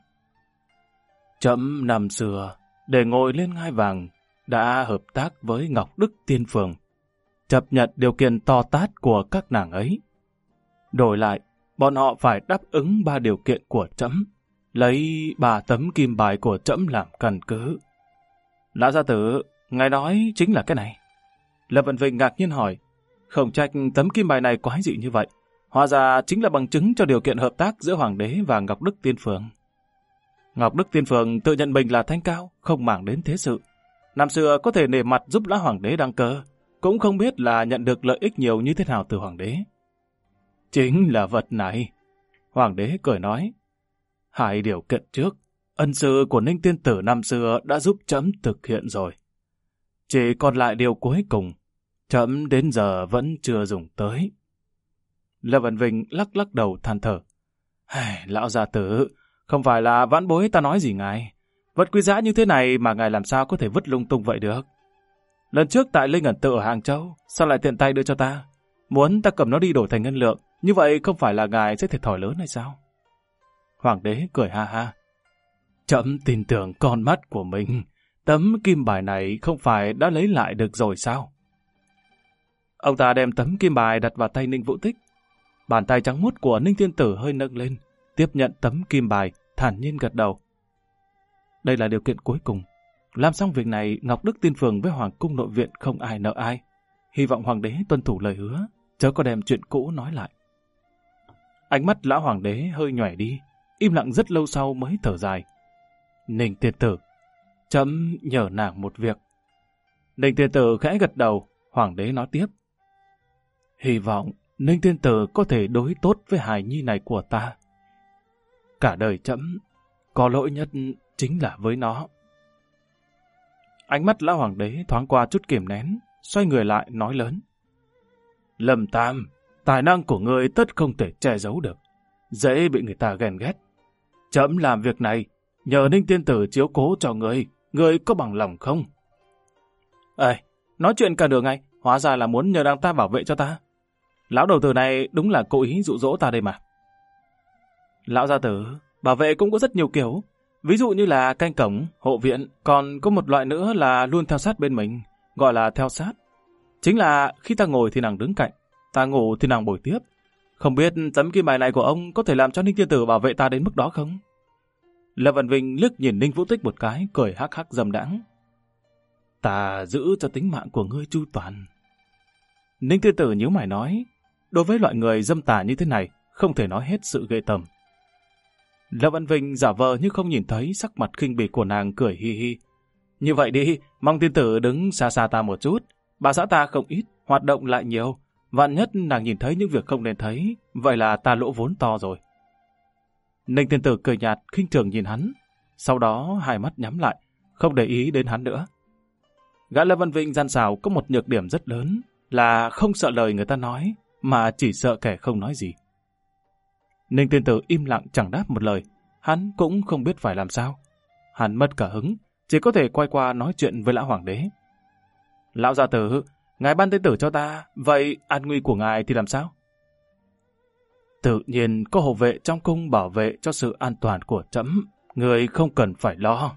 Chấm năm xưa, để ngồi lên ngai vàng, đã hợp tác với Ngọc Đức Tiên Phường, chấp nhận điều kiện to tát của các nàng ấy. Đổi lại, bọn họ phải đáp ứng 3 điều kiện của trẫm, lấy 3 tấm kim bài của trẫm làm căn cứ. Lão gia tử, ngài nói chính là cái này. Lâm Văn Vinh ngạc nhiên hỏi, không trách tấm kim bài này quái dị như vậy. Hóa ra chính là bằng chứng cho điều kiện hợp tác giữa Hoàng đế và Ngọc Đức Tiên Phường. Ngọc Đức Tiên Phường tự nhận mình là thanh cao, không màng đến thế sự. Năm xưa có thể nể mặt giúp lão Hoàng đế đăng cơ, cũng không biết là nhận được lợi ích nhiều như thế nào từ Hoàng đế. Chính là vật này. Hoàng đế cười nói. 2 điều kiện trước, ân sư của Ninh tiên tử năm xưa đã giúp trẫm thực hiện rồi. Chỉ còn lại điều cuối cùng, trẫm đến giờ vẫn chưa dùng tới. Lâm Văn Vinh lắc lắc đầu than thở. Lão gia tử, không phải là vãn bối ta nói gì ngài. Vật quý giá như thế này mà ngài làm sao có thể vứt lung tung vậy được. Lần trước tại Linh Ẩn Tự ở Hàng Châu, sao lại tiện tay đưa cho ta? Muốn ta cầm nó đi đổi thành ngân lượng, như vậy không phải là ngài sẽ thiệt thòi lớn hay sao? Hoàng đế cười ha ha. Trẫm tin tưởng con mắt của mình, tấm kim bài này không phải đã lấy lại được rồi sao? Ông ta đem tấm kim bài đặt vào tay Ninh Vũ Tích. Bàn tay trắng muốt của Ninh Tiên Tử hơi nâng lên, tiếp nhận tấm kim bài, thản nhiên gật đầu. Đây là điều kiện cuối cùng. Làm xong việc này, Ngọc Đức Tiên Phường với Hoàng cung nội viện không ai nợ ai. Hy vọng Hoàng đế tuân thủ lời hứa, chớ có đem chuyện cũ nói lại. Ánh mắt lão Hoàng đế hơi nhòe đi, im lặng rất lâu sau mới thở dài. Ninh Tiên Tử, trẫm nhờ nàng một việc. Ninh Tiên Tử khẽ gật đầu, Hoàng đế nói tiếp. Hy vọng Ninh Tiên Tử có thể đối tốt với hài nhi này của ta. Cả đời trẫm có lỗi nhất chính là với nó. Ánh mắt lão Hoàng đế thoáng qua chút kiềm nén, xoay người lại nói lớn. Lâm Tam, tài năng của ngươi tất không thể che giấu được, dễ bị người ta ghen ghét. Trẫm làm việc này, nhờ Ninh Tiên Tử chiếu cố cho ngươi có bằng lòng không? Nói chuyện cả đường ngay, hóa ra là muốn nhờ nàng ta bảo vệ cho ta. Lão đầu tử này đúng là cố ý dụ dỗ ta đây mà. Lão gia tử, bảo vệ cũng có rất nhiều kiểu. Ví dụ như là canh cổng, hộ viện, còn có một loại nữa là luôn theo sát bên mình, gọi là theo sát. Chính là khi ta ngồi thì nàng đứng cạnh, ta ngủ thì nàng bồi tiếp. Không biết tấm kim bài này của ông có thể làm cho Ninh Tiên Tử bảo vệ ta đến mức đó không? Lâm Văn Vinh liếc nhìn Ninh Vũ Tích một cái, cười hắc hắc dâm đãng. Ta giữ cho tính mạng của ngươi chu toàn. Ninh Tiên Tử nhíu mày nói, đối với loại người dâm tà như thế này, không thể nói hết sự ghê tởm. Lâm Văn Vinh giả vờ như không nhìn thấy sắc mặt khinh bỉ của nàng, cười hi hi. Như vậy đi, mong tiên tử đứng xa xa ta một chút. Bà xã ta không ít, hoạt động lại nhiều. Vạn nhất nàng nhìn thấy những việc không nên thấy, vậy là ta lỗ vốn to rồi. Ninh tiên tử cười nhạt, khinh thường nhìn hắn. Sau đó hai mắt nhắm lại, không để ý đến hắn nữa. Gã Lâm Văn Vinh gian xảo có một nhược điểm rất lớn, là không sợ lời người ta nói, mà chỉ sợ kẻ không nói gì. Ninh tiên tử im lặng chẳng đáp một lời, hắn cũng không biết phải làm sao. Hắn mất cả hứng, chỉ có thể quay qua nói chuyện với lão hoàng đế. Lão gia tử, ngài ban tên tử cho ta, vậy an nguy của ngài thì làm sao? Tự nhiên có hộ vệ trong cung bảo vệ cho sự an toàn của trẫm, người không cần phải lo.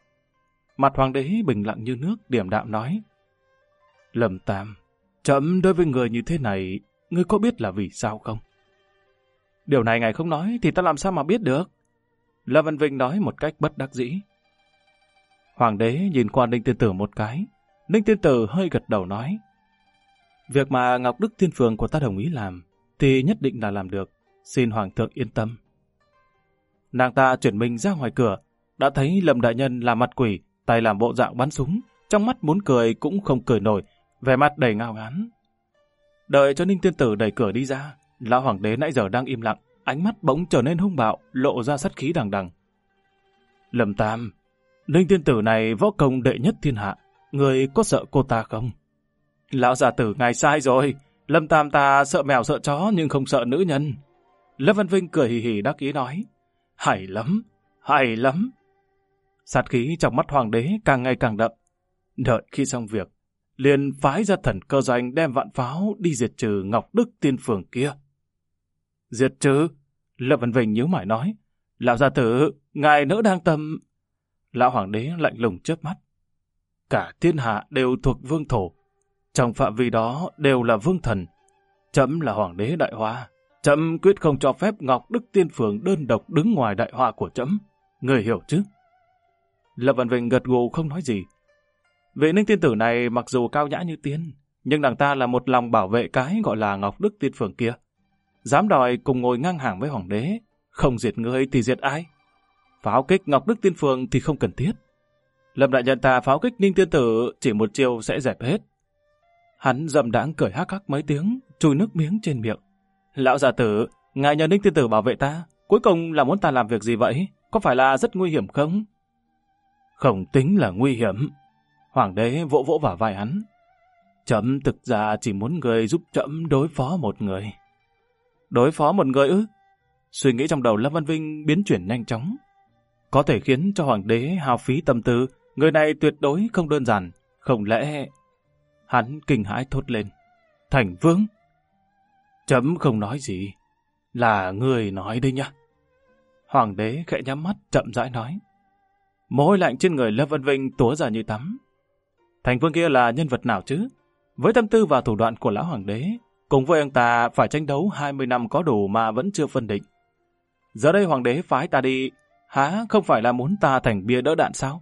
Mặt hoàng đế bình lặng như nước, điềm đạm nói. Lâm Tam, trẫm đối với người như thế này, ngươi có biết là vì sao không? Điều này ngài không nói thì ta làm sao mà biết được? Lâm Văn Vinh nói một cách bất đắc dĩ. Hoàng đế nhìn qua Ninh Tiên Tử một cái. Ninh Tiên Tử hơi gật đầu nói. Việc mà Ngọc Đức Thiên Phường của ta đồng ý làm thì nhất định là làm được. Xin Hoàng thượng yên tâm. Nàng ta chuyển mình ra ngoài cửa, đã thấy Lâm đại nhân là mặt quỷ, tay làm bộ dạng bắn súng, trong mắt muốn cười cũng không cười nổi, vẻ mặt đầy ngao ngán. Đợi cho Ninh Tiên Tử đẩy cửa đi ra, lão hoàng đế nãy giờ đang im lặng, ánh mắt bỗng trở nên hung bạo, lộ ra sát khí đằng đằng. Lâm Tam, Ninh Tiên Tử này võ công đệ nhất thiên hạ, người có sợ cô ta không? Lão già tử ngài sai rồi, Lâm Tam ta sợ mèo sợ chó nhưng không sợ nữ nhân. Lâm Văn Vinh cười hì hì đắc ý nói, hay lắm, hay lắm. Sát khí trong mắt hoàng đế càng ngày càng đậm. Đợi khi xong việc, liền phái ra thần cơ doanh đem vạn pháo đi diệt trừ Ngọc Đức Tiên Phường kia. Diệt trừ? Lâm Văn Vinh nhíu mày nói, lão gia tử, ngài nỡ đang tâm. Lão hoàng đế lạnh lùng chớp mắt. Cả thiên hạ đều thuộc vương thổ, trong phạm vi đó đều là vương thần. Trẫm là hoàng đế đại hoa, trẫm quyết không cho phép Ngọc Đức Tiên Phường đơn độc đứng ngoài đại hoa của trẫm. Người hiểu chứ? Lâm Văn Vinh gật gù không nói gì. Vị Ninh tiên tử này mặc dù cao nhã như tiên, nhưng nàng ta là một lòng bảo vệ cái gọi là Ngọc Đức Tiên Phường kia. Dám đòi cùng ngồi ngang hàng với hoàng đế, không diệt người thì diệt ai? Pháo kích Ngọc Đức Tiên Phường thì không cần thiết. Lâm đại nhân ta pháo kích Ninh tiên tử chỉ một chiêu sẽ dẹp hết. Hắn dậm đãng cười hắc hắc mấy tiếng, chùi nước miếng trên miệng. Lão già tử, ngài nhờ Ninh tiên tử bảo vệ ta, cuối cùng là muốn ta làm việc gì vậy? Có phải là rất nguy hiểm không? Không tính là nguy hiểm. Hoàng đế vỗ vỗ vào vai hắn. Trẫm thực ra chỉ muốn người giúp trẫm đối phó một người. Đối phó một người ư? Suy nghĩ trong đầu Lâm Văn Vinh biến chuyển nhanh chóng. Có thể khiến cho hoàng đế hao phí tâm tư, người này tuyệt đối không đơn giản. Không lẽ... Hắn kinh hãi thốt lên. Thành Vương? Trẫm không nói gì. Là người nói đây nhá. Hoàng đế khẽ nhắm mắt chậm rãi nói. Mồ hôi lạnh trên người Lâm Văn Vinh túa ra như tắm. Thành Vương kia là nhân vật nào chứ? Với tâm tư và thủ đoạn của lão hoàng đế, cùng với ông ta phải tranh đấu 20 năm có đủ mà vẫn chưa phân định. Giờ đây hoàng đế phái ta đi, há không phải là muốn ta thành bia đỡ đạn sao?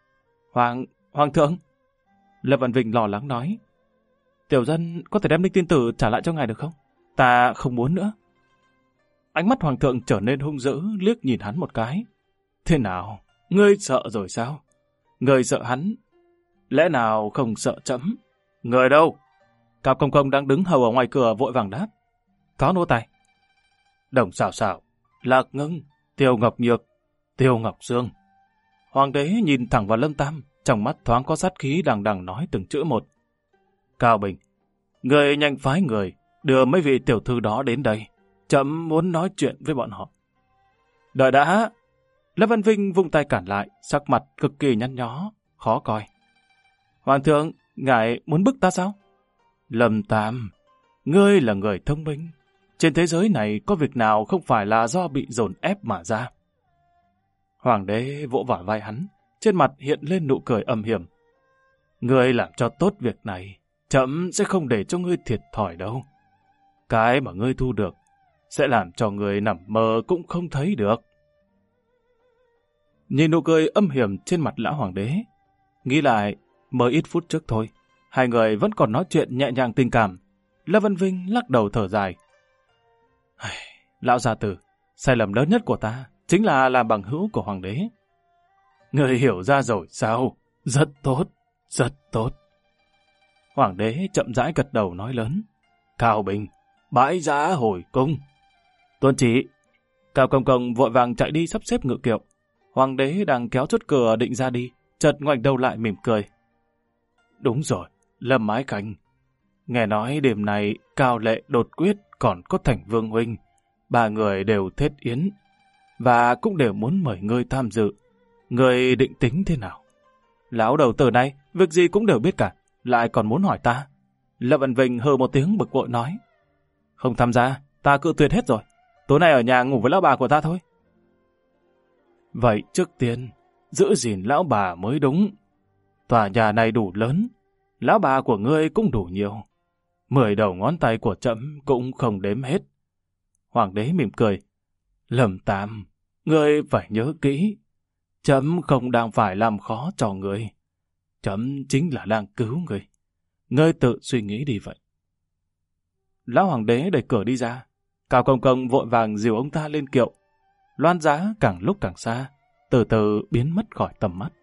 Hoàng thượng! Lâm Văn Vinh lo lắng nói. Tiểu dân có thể đem Ninh tiên tử trả lại cho ngài được không? Ta không muốn nữa. Ánh mắt hoàng thượng trở nên hung dữ, liếc nhìn hắn một cái. Thế nào? Ngươi sợ rồi sao? Ngươi sợ hắn? Lẽ nào không sợ trẫm? Người đâu? Cao Công Công đang đứng hầu ở ngoài cửa vội vàng đáp. Có nô tài. Đồng Xảo Xảo, Lạc Ngưng, Tiêu Ngọc Nhược, Tiêu Ngọc Dương. Hoàng đế nhìn thẳng vào Lâm Tam, trong mắt thoáng có sát khí đằng đằng nói từng chữ một. Cao Bình, người nhanh phái người, đưa mấy vị tiểu thư đó đến đây. Trẫm muốn nói chuyện với bọn họ. Đợi đã. Lâm Văn Vinh vung tay cản lại, sắc mặt cực kỳ nhăn nhó, khó coi. Hoàng thượng, ngài muốn bức ta sao? Lâm Tam, ngươi là người thông minh. Trên thế giới này có việc nào không phải là do bị dồn ép mà ra. Hoàng đế vỗ vào vai hắn, trên mặt hiện lên nụ cười âm hiểm. Ngươi làm cho tốt việc này, trẫm sẽ không để cho ngươi thiệt thòi đâu. Cái mà ngươi thu được sẽ làm cho ngươi nằm mơ cũng không thấy được. Nhìn nụ cười âm hiểm trên mặt lão hoàng đế, nghĩ lại mới ít phút trước thôi, hai người vẫn còn nói chuyện nhẹ nhàng tình cảm. Lâm Vân Vinh lắc đầu thở dài. Lão gia tử, sai lầm lớn nhất của ta chính là làm bằng hữu của hoàng đế. Người hiểu ra rồi sao? Rất tốt, rất tốt. Hoàng đế chậm rãi gật đầu nói lớn. Cao Bình, bãi giá hồi cung. Tuân chỉ. Cao Công Công vội vàng chạy đi sắp xếp ngự kiệu. Hoàng đế đang kéo chốt cửa định ra đi, chợt ngoảnh đầu lại mỉm cười. Đúng rồi, Lâm Ái Khanh. Nghe nói đêm này Cao Lệ đột quyết còn có Thành Vương huynh. Ba người đều thiết yến và cũng đều muốn mời ngươi tham dự. Ngươi định tính thế nào? Lão đầu tử này, việc gì cũng đều biết cả, lại còn muốn hỏi ta. Lâm Vân Vinh hừ một tiếng bực bội nói. Không tham gia, ta cự tuyệt hết rồi. Tối nay ở nhà ngủ với lão bà của ta thôi. Vậy trước tiên, giữ gìn lão bà mới đúng. Tòa nhà này đủ lớn, lão bà của ngươi cũng đủ nhiều. 10 đầu ngón tay của trẫm cũng không đếm hết. Hoàng đế mỉm cười. Lâm Tam, ngươi phải nhớ kỹ. Trẫm không đang phải làm khó cho ngươi. Trẫm chính là đang cứu ngươi. Ngươi tự suy nghĩ đi vậy. Lão hoàng đế đẩy cửa đi ra. Cao Công Công vội vàng dìu ông ta lên kiệu. Loan giá càng lúc càng xa, từ từ biến mất khỏi tầm mắt.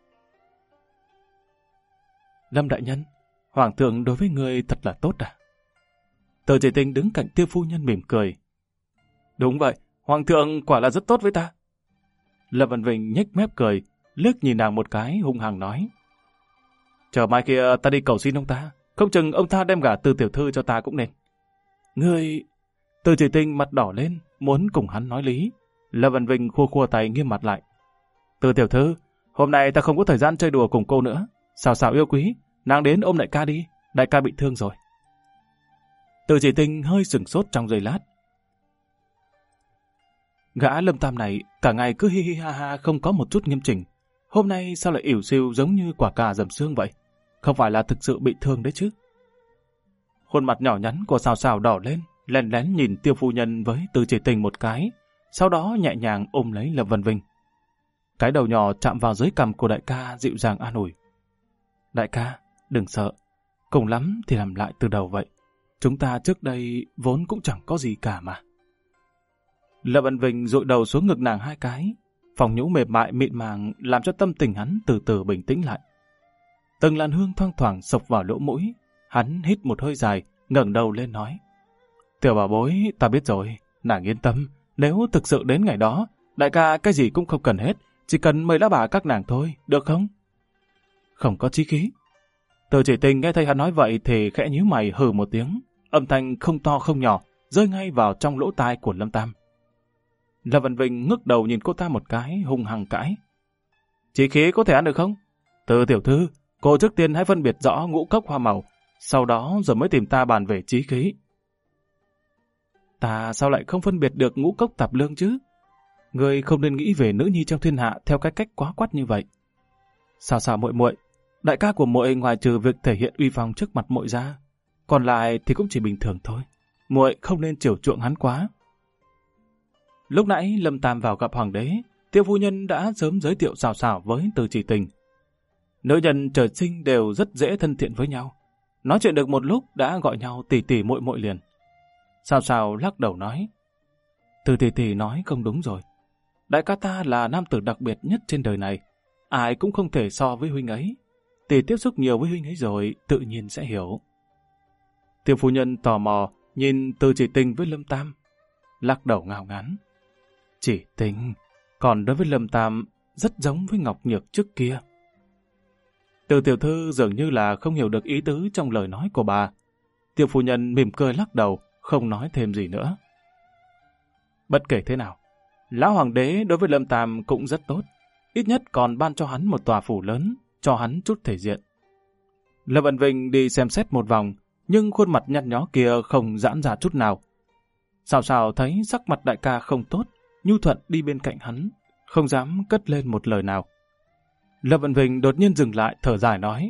Lâm đại nhân, hoàng thượng đối với ngươi thật là tốt à? Từ Chỉ Tinh đứng cạnh Tiêu phu nhân mỉm cười. Đúng vậy, hoàng thượng quả là rất tốt với ta. Lâm Văn Vinh nhếch mép cười, liếc nhìn nàng một cái hung hăng nói. Chờ mai kia ta đi cầu xin ông ta, không chừng ông ta đem gả Từ tiểu thư cho ta cũng nên. Ngươi... Từ Chỉ Tinh mặt đỏ lên, muốn cùng hắn nói lý. Lâm Văn Vinh khua khua tay nghiêm mặt lại. Từ tiểu thư, hôm nay ta không có thời gian chơi đùa cùng cô nữa. Xào xào yêu quý, nàng đến ôm đại ca đi, đại ca bị thương rồi. Từ Chỉ Tinh hơi sửng sốt trong giây lát. Gã Lâm Tam này cả ngày cứ hi hi ha ha không có một chút nghiêm chỉnh. Hôm nay sao lại ỉu xìu giống như quả cà dầm xương vậy? Không phải là thực sự bị thương đấy chứ? Khuôn mặt nhỏ nhắn của Xào Xào đỏ lên, lén lén nhìn Tiêu phu nhân với Từ Chỉ Tinh một cái, sau đó nhẹ nhàng ôm lấy Lâm Vân Vinh. Cái đầu nhỏ chạm vào dưới cằm của đại ca dịu dàng an ủi. Đại ca, đừng sợ, cùng lắm thì làm lại từ đầu vậy. Chúng ta trước đây vốn cũng chẳng có gì cả mà. Lâm Vân Vinh dụi đầu xuống ngực nàng hai cái, phòng nhũ mềm mại mịn màng làm cho tâm tình hắn từ từ bình tĩnh lại. Từng làn hương thoang thoảng xộc vào lỗ mũi, hắn hít một hơi dài, ngẩng đầu lên nói. Tiểu bảo bối, ta biết rồi, nàng yên tâm, nếu thực sự đến ngày đó, đại ca cái gì cũng không cần hết, chỉ cần mời lão bà các nàng thôi, được không? Không có chí khí. Từ Chỉ Tinh nghe thấy hắn nói vậy thì khẽ nhíu mày hừ một tiếng, âm thanh không to không nhỏ, rơi ngay vào trong lỗ tai của Lâm Tam. Lâm Văn Vinh ngước đầu nhìn cô ta một cái, hung hăng cãi. Chí khí có thể ăn được không? Từ tiểu thư, cô trước tiên hãy phân biệt rõ ngũ cốc hoa màu, sau đó rồi mới tìm ta bàn về chí khí. Ta sao lại không phân biệt được ngũ cốc tạp lương chứ? Ngươi không nên nghĩ về nữ nhi trong thiên hạ theo cái cách quá quắt như vậy. Sao sao muội muội, đại ca của muội ngoài trừ việc thể hiện uy phong trước mặt muội ra, còn lại thì cũng chỉ bình thường thôi. Muội không nên chiều chuộng hắn quá. Lúc nãy Lâm Tam vào gặp hoàng đế, Tiêu phu nhân đã sớm giới thiệu Xào Xào với Từ Chỉ Tinh. Nữ nhân trời sinh đều rất dễ thân thiện với nhau. Nói chuyện được một lúc đã gọi nhau tỷ tỷ muội muội liền. Xào Xào lắc đầu nói. Từ tỷ tỷ nói không đúng rồi. Đại ca ta là nam tử đặc biệt nhất trên đời này. Ai cũng không thể so với huynh ấy. Tỷ tiếp xúc nhiều với huynh ấy rồi, tự nhiên sẽ hiểu. Tiêu phu nhân tò mò nhìn Từ Chỉ Tinh với Lâm Tam, lắc đầu ngao ngán. Chỉ Tinh, còn đối với Lâm Tam rất giống với Ngọc Nhược trước kia. Từ tiểu thư dường như là không hiểu được ý tứ trong lời nói của bà. Tiêu phu nhân mỉm cười lắc đầu, không nói thêm gì nữa. Bất kể thế nào, lão hoàng đế đối với Lâm Tam cũng rất tốt, ít nhất còn ban cho hắn một tòa phủ lớn, cho hắn chút thể diện. Lâm Văn Vinh đi xem xét một vòng, nhưng khuôn mặt nhăn nhó kia không giãn ra chút nào. Xào Xào thấy sắc mặt đại ca không tốt, nhu thuận đi bên cạnh hắn, không dám cất lên một lời nào. Lâm Vân Vinh đột nhiên dừng lại, thở dài nói: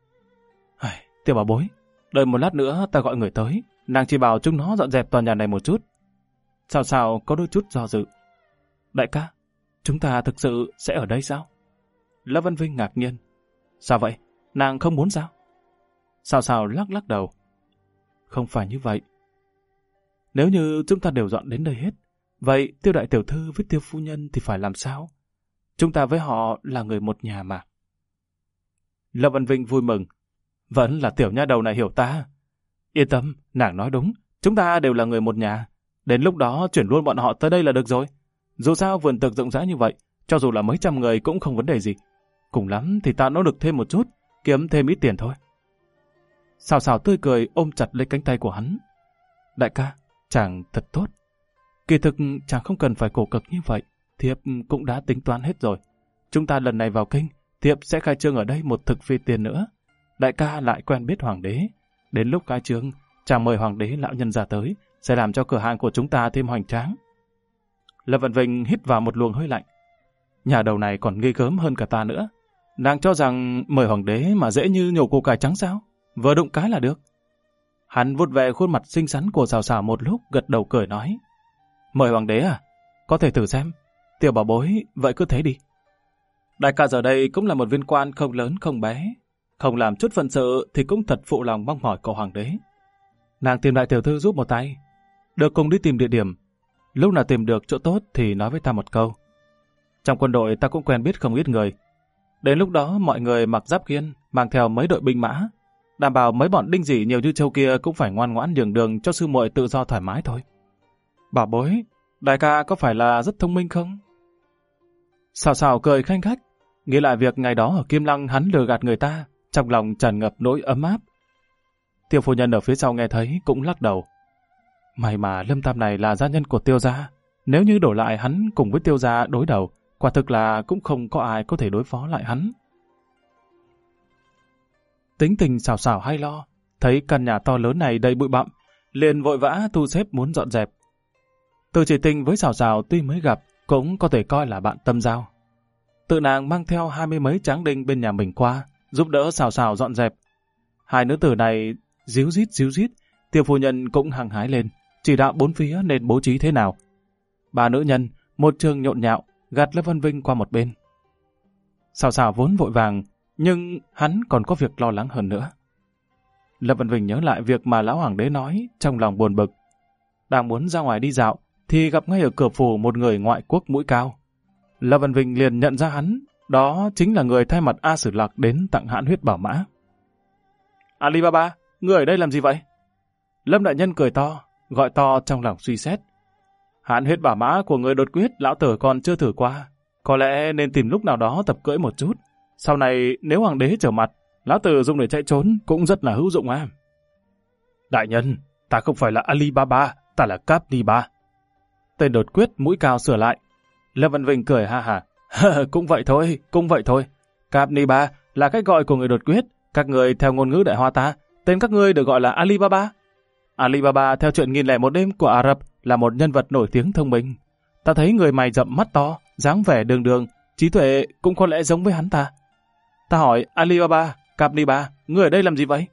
Tiểu bảo bối, đợi một lát nữa ta gọi người tới, nàng chỉ bảo chúng nó dọn dẹp tòa nhà này một chút. Sao có đôi chút do dự. Đại ca, chúng ta thực sự sẽ ở đây sao? Lâm Vân Vinh ngạc nhiên. Sao vậy? Nàng không muốn sao? Sao lắc đầu. Không phải như vậy. Nếu như chúng ta đều dọn đến đây hết, vậy Tiêu đại tiểu thư với Tiêu phu nhân thì phải làm sao? Chúng ta với họ là người một nhà mà. Lâm Vân Vinh vui mừng. Vẫn là tiểu nha đầu này hiểu ta. Yên tâm, nàng nói đúng. Chúng ta đều là người một nhà. Đến lúc đó chuyển luôn bọn họ tới đây là được rồi. Dù sao vườn thực rộng rãi như vậy, cho dù là mấy trăm người cũng không vấn đề gì. Cùng lắm thì ta nỗ lực thêm một chút, kiếm thêm ít tiền thôi. Sào tươi cười ôm chặt lấy cánh tay của hắn. Đại ca, chàng thật tốt. Kỳ thực chàng không cần phải khổ cực như vậy. Thiếp cũng đã tính toán hết rồi. Chúng ta lần này vào kinh, Thiếp sẽ khai trương ở đây một thực phi tiền nữa. Đại ca lại quen biết hoàng đế. Đến lúc khai trương, chàng mời hoàng đế lão nhân ra tới, sẽ làm cho cửa hàng của chúng ta thêm hoành tráng. Lâm Vân Vinh hít vào một luồng hơi lạnh. Nhà đầu này còn nghi gớm hơn cả ta nữa. Nàng cho rằng mời hoàng đế mà dễ như nhổ củ cải trắng sao? Vừa đụng cái là được. Hắn vuốt về khuôn mặt xinh xắn của Sào một lúc, gật đầu cười nói: Mời hoàng đế à? Có thể thử xem. Tiểu bảo bối, vậy cứ thế đi. Đại ca giờ đây cũng là một viên quan không lớn không bé. Không làm chút phận sự thì cũng thật phụ lòng mong mỏi của hoàng đế. Nàng tìm đại tiểu thư giúp một tay. Được cùng đi tìm địa điểm. Lúc nào tìm được chỗ tốt thì nói với ta một câu. Trong quân đội ta cũng quen biết không ít người. Đến lúc đó mọi người mặc giáp kiên, mang theo mấy đội binh mã, đảm bảo mấy bọn đinh dỉ nhiều như châu kia cũng phải ngoan ngoãn nhường đường cho sư muội tự do thoải mái thôi. Bảo bối, đại ca có phải là rất thông minh không? Sào cười khanh khách, nghĩ lại việc ngày đó ở Kim Lăng hắn lừa gạt người ta, trong lòng tràn ngập nỗi ấm áp. Tiêu phu nhân ở phía sau nghe thấy cũng lắc đầu. May mà Lâm Tam này là gia nhân của Tiêu gia, nếu như đổ lại hắn cùng với Tiêu gia đối đầu, quả thực là cũng không có ai có thể đối phó lại hắn. Tính tình Sào hay lo, thấy căn nhà to lớn này đầy bụi bặm, liền vội vã thu xếp muốn dọn dẹp. Từ Chỉ Tình với Sào tuy mới gặp, cũng có thể coi là bạn tâm giao. Tự nàng mang theo 20 mấy tráng đinh bên nhà mình qua, giúp đỡ Sào dọn dẹp. Hai nữ tử này díu dít, Tiêu phu nhân cũng hăng hái lên, chỉ đạo bốn phía nên bố trí thế nào. Ba nữ nhân, một trường nhộn nhạo, gạt Lâm Vân Vinh qua một bên. Sào vốn vội vàng, nhưng hắn còn có việc lo lắng hơn nữa. Lâm Vân Vinh nhớ lại việc mà lão hoàng đế nói, trong lòng buồn bực. Đang muốn ra ngoài đi dạo, thì gặp ngay ở cửa phủ một người ngoại quốc mũi cao. Lâm Vân Vinh liền nhận ra hắn, đó chính là người thay mặt A Sử Lạc đến tặng hãn huyết bảo mã. Alibaba, ngươi ở đây làm gì vậy? Lâm đại nhân cười to, gọi to trong lòng suy xét. Hãn huyết bảo mã của người đột quyết lão tử còn chưa thử qua, có lẽ nên tìm lúc nào đó tập cưỡi một chút. Sau này nếu hoàng đế trở mặt, lão tử dùng để chạy trốn cũng rất là hữu dụng à. Đại nhân, ta không phải là Alibaba, ta là Capniba. Tên đột quyết mũi cao sửa lại. Lâm Văn Vinh cười ha hả. Cũng vậy thôi. Capniba là cách gọi của người đột quyết. Các người theo ngôn ngữ Đại Hoa ta, tên các ngươi được gọi là Alibaba. Alibaba theo chuyện 1001 đêm của Ả Rập là một nhân vật nổi tiếng thông minh. Ta thấy người mày rậm mắt to, dáng vẻ đường đường, trí tuệ cũng có lẽ giống với hắn ta. Ta hỏi Alibaba, Capniba, ngươi ở đây làm gì vậy?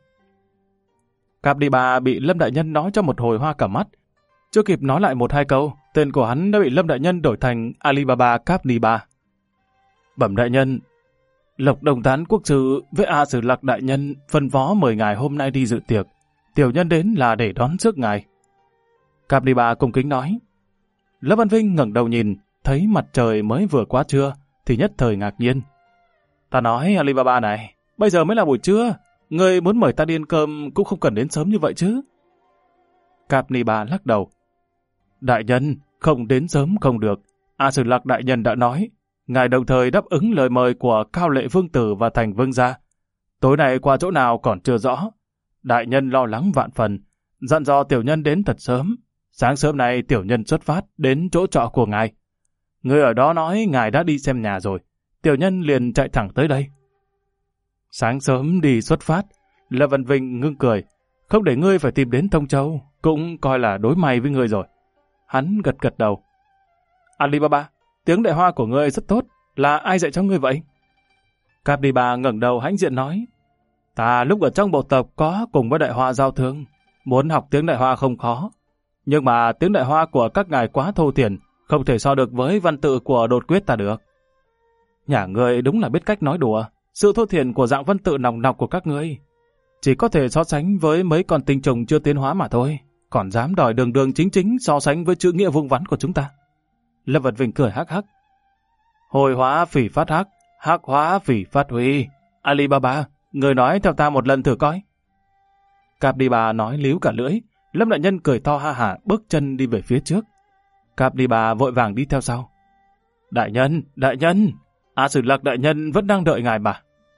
Capniba bị Lâm đại nhân nói cho một hồi hoa cả mắt. Chưa kịp nói lại một hai câu, tên của hắn đã bị Lâm đại nhân đổi thành Alibaba Capniba. Bẩm đại nhân, Lộc Đồng Tán quốc sư với A Sử Lạc đại nhân phân phó mời ngài hôm nay đi dự tiệc. Tiểu nhân đến là để đón trước ngài. Capniba cung kính nói. Lâm Văn Vinh ngẩng đầu nhìn, thấy mặt trời mới vừa qua trưa, thì nhất thời ngạc nhiên. Ta nói Alibaba này, bây giờ mới là buổi trưa, người muốn mời ta đi ăn cơm cũng không cần đến sớm như vậy chứ. Capniba lắc đầu. Đại nhân, không đến sớm không được. A Sử Lạc đại nhân đã nói, ngài đồng thời đáp ứng lời mời của Cao Lệ Vương Tử và Thành Vương gia. Tối nay qua chỗ nào còn chưa rõ. Đại nhân lo lắng vạn phần, dặn dò tiểu nhân đến thật sớm. Sáng sớm nay tiểu nhân xuất phát đến chỗ trọ của ngài. Người ở đó nói ngài đã đi xem nhà rồi. Tiểu nhân liền chạy thẳng tới đây. Sáng sớm đi xuất phát, Lâm Văn Vinh ngưng cười. Không để ngươi phải tìm đến Thông Châu, cũng coi là đối may với ngươi rồi. Hắn gật gật đầu. Alibaba, tiếng đại hoa của ngươi rất tốt, là ai dạy cho ngươi vậy? Capdiba ngẩng đầu hãnh diện nói, ta lúc ở trong bộ tộc có cùng với đại hoa giao thương, muốn học tiếng đại hoa không khó. Nhưng mà tiếng đại hoa của các ngài quá thô thiển, không thể so được với văn tự của đột quyết ta được. Nhà ngươi đúng là biết cách nói đùa, sự thô thiển của dạng văn tự nòng nọc của các ngươi chỉ có thể so sánh với mấy con tinh trùng chưa tiến hóa mà thôi, còn dám đòi đường đường chính chính so sánh với chữ nghĩa vuông vắn của chúng ta. Lâm Vật Vinh cười hắc hắc. Hồi hóa phỉ phát hắc, hắc hóa phỉ phát huy. Alibaba, người nói theo ta một lần thử coi. Capdiba nói líu cả lưỡi. Lâm đại nhân cười to ha hả bước chân đi về phía trước. Capdiba vội vàng đi theo sau. Đại nhân, A Sử Lạc đại nhân vẫn đang đợi ngài mà.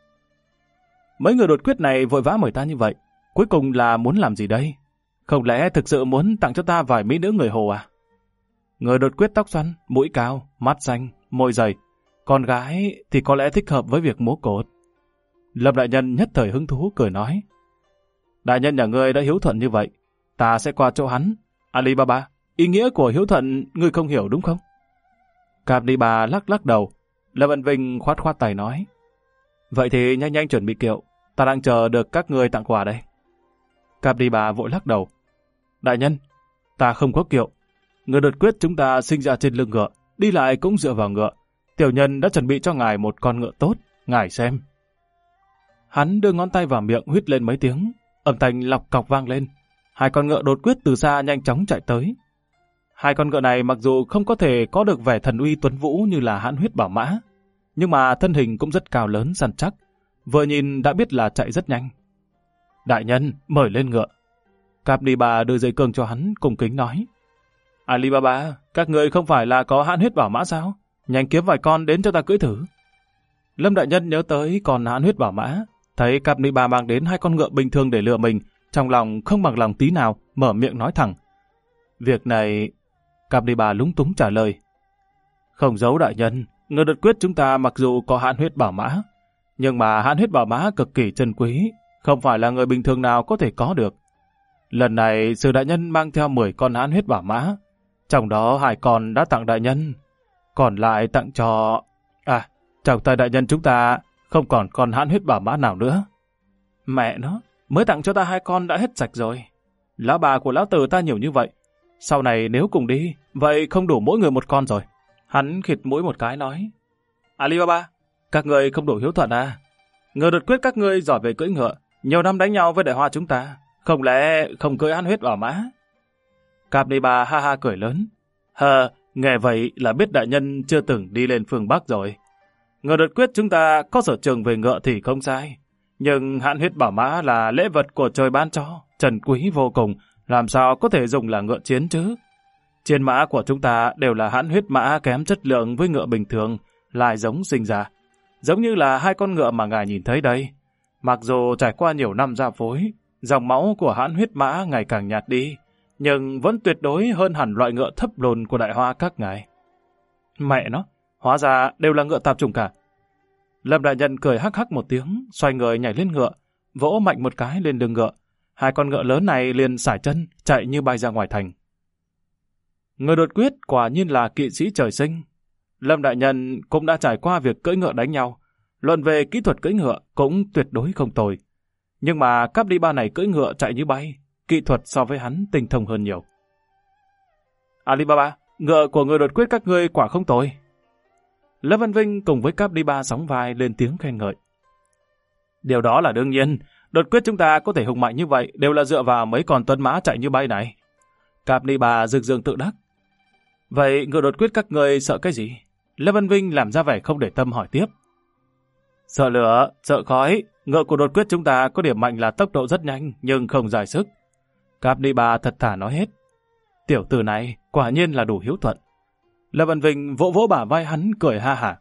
Mấy người đột quyết này vội vã mời ta như vậy, cuối cùng là muốn làm gì đây? Không lẽ thực sự muốn tặng cho ta vài mỹ nữ người Hồ à? Người đột quyết tóc xoăn, mũi cao, mắt xanh, môi dày. Con gái thì có lẽ thích hợp với việc múa cột. Lâm đại nhân nhất thời hứng thú cười nói. Đại nhân nhà ngươi đã hiếu thuận như vậy, ta sẽ qua chỗ hắn. Alibaba, ý nghĩa của hiếu thuận ngươi không hiểu đúng không? Capdiba lắc đầu. Lâm Văn Vinh khoát tay nói. Vậy thì nhanh nhanh chuẩn bị kiệu, ta đang chờ được các ngươi tặng quà đây. Capdiba vội lắc đầu. Đại nhân, ta không có kiệu. Người đột quyết chúng ta sinh ra trên lưng ngựa, đi lại cũng dựa vào ngựa. Tiểu nhân đã chuẩn bị cho ngài một con ngựa tốt, ngài xem. Hắn đưa ngón tay vào miệng huýt lên mấy tiếng, âm thanh lọc cọc vang lên. Hai con ngựa đột quyết từ xa nhanh chóng chạy tới. Hai con ngựa này mặc dù không có thể có được vẻ thần uy tuấn vũ như là hãn huyết bảo mã, nhưng mà thân hình cũng rất cao lớn săn chắc, vừa nhìn đã biết là chạy rất nhanh. Đại nhân, mời lên ngựa. Capdiba đưa dây cương cho hắn, cung kính nói. Alibaba, các người không phải là có hãn huyết bảo mã sao? Nhanh kiếm vài con đến cho ta cưỡi thử. Lâm đại nhân nhớ tới con hãn huyết bảo mã, thấy Capdiba mang đến hai con ngựa bình thường để lừa mình, trong lòng không bằng lòng tí nào, mở miệng nói thẳng. Việc này... Capdiba lúng túng trả lời. Không giấu đại nhân, người đột quyết chúng ta mặc dù có hãn huyết bảo mã, nhưng mà hãn huyết bảo mã cực kỳ chân quý, không phải là người bình thường nào có thể có được. Lần này sư đại nhân mang theo 10 con hãn huyết bảo mã, trong đó 2 con đã tặng đại nhân, còn lại tặng cho... trong tay đại nhân chúng ta không còn con hãn huyết bảo mã nào nữa. Mẹ nó, mới tặng cho ta 2 con đã hết sạch rồi. Lão bà của lão tử ta nhiều như vậy, sau này nếu cùng đi, vậy không đủ mỗi người 1 con rồi. Hắn khịt mũi một cái nói. Alibaba, các người không đủ hiếu thuận à? Người đột quyết các ngươi giỏi về cưỡi ngựa, nhiều năm đánh nhau với đại hoa chúng ta, không lẽ không cưỡi hãn huyết bảo mã? Capdiba ha ha cười lớn. Nghe vậy là biết đại nhân chưa từng đi lên phương Bắc rồi. Người đột quyết chúng ta có sở trường về ngựa thì không sai, nhưng hãn huyết bảo mã là lễ vật của trời ban cho, trân quý vô cùng, làm sao có thể dùng là ngựa chiến chứ? Chiến mã của chúng ta đều là hãn huyết mã kém chất lượng với ngựa bình thường, lại giống sinh ra. Giống như là 2 con ngựa mà ngài nhìn thấy đây. Mặc dù trải qua nhiều năm giao phối, dòng máu của hãn huyết mã ngày càng nhạt đi, nhưng vẫn tuyệt đối hơn hẳn loại ngựa thấp lùn của đại hoa các ngài. Mẹ nó, hóa ra đều là ngựa tạp chủng cả. Lâm đại nhân cười hắc hắc một tiếng, xoay người nhảy lên ngựa, vỗ mạnh một cái lên lưng ngựa. 2 con ngựa lớn này liền sải chân, chạy như bay ra ngoài thành. Người đột quyết quả nhiên là kỵ sĩ trời sinh. Lâm đại nhân cũng đã trải qua việc cưỡi ngựa đánh nhau, luận về kỹ thuật cưỡi ngựa cũng tuyệt đối không tồi. Nhưng mà Capdiba này cưỡi ngựa chạy như bay, kỹ thuật so với hắn tinh thông hơn nhiều. Alibaba, ngựa của người đột quyết các ngươi quả không tồi. Lâm Văn Vinh cùng với Capdiba sóng vai lên tiếng khen ngợi. Điều đó là đương nhiên, đột quyết chúng ta có thể hùng mạnh như vậy đều là dựa vào mấy con tuấn mã chạy như bay này. Capdiba rực rỡ tự đắc. Vậy ngựa đột quyết các ngươi sợ cái gì? Lâm Văn Vinh làm ra vẻ không để tâm hỏi tiếp. Sợ lửa, sợ khói, ngựa của đột quyết chúng ta có điểm mạnh là tốc độ rất nhanh nhưng không dài sức. Capdiba thật thà nói hết. Tiểu tử này quả nhiên là đủ hiếu thuận. Lâm Văn Vinh vỗ vỗ bả vai hắn cười ha hả.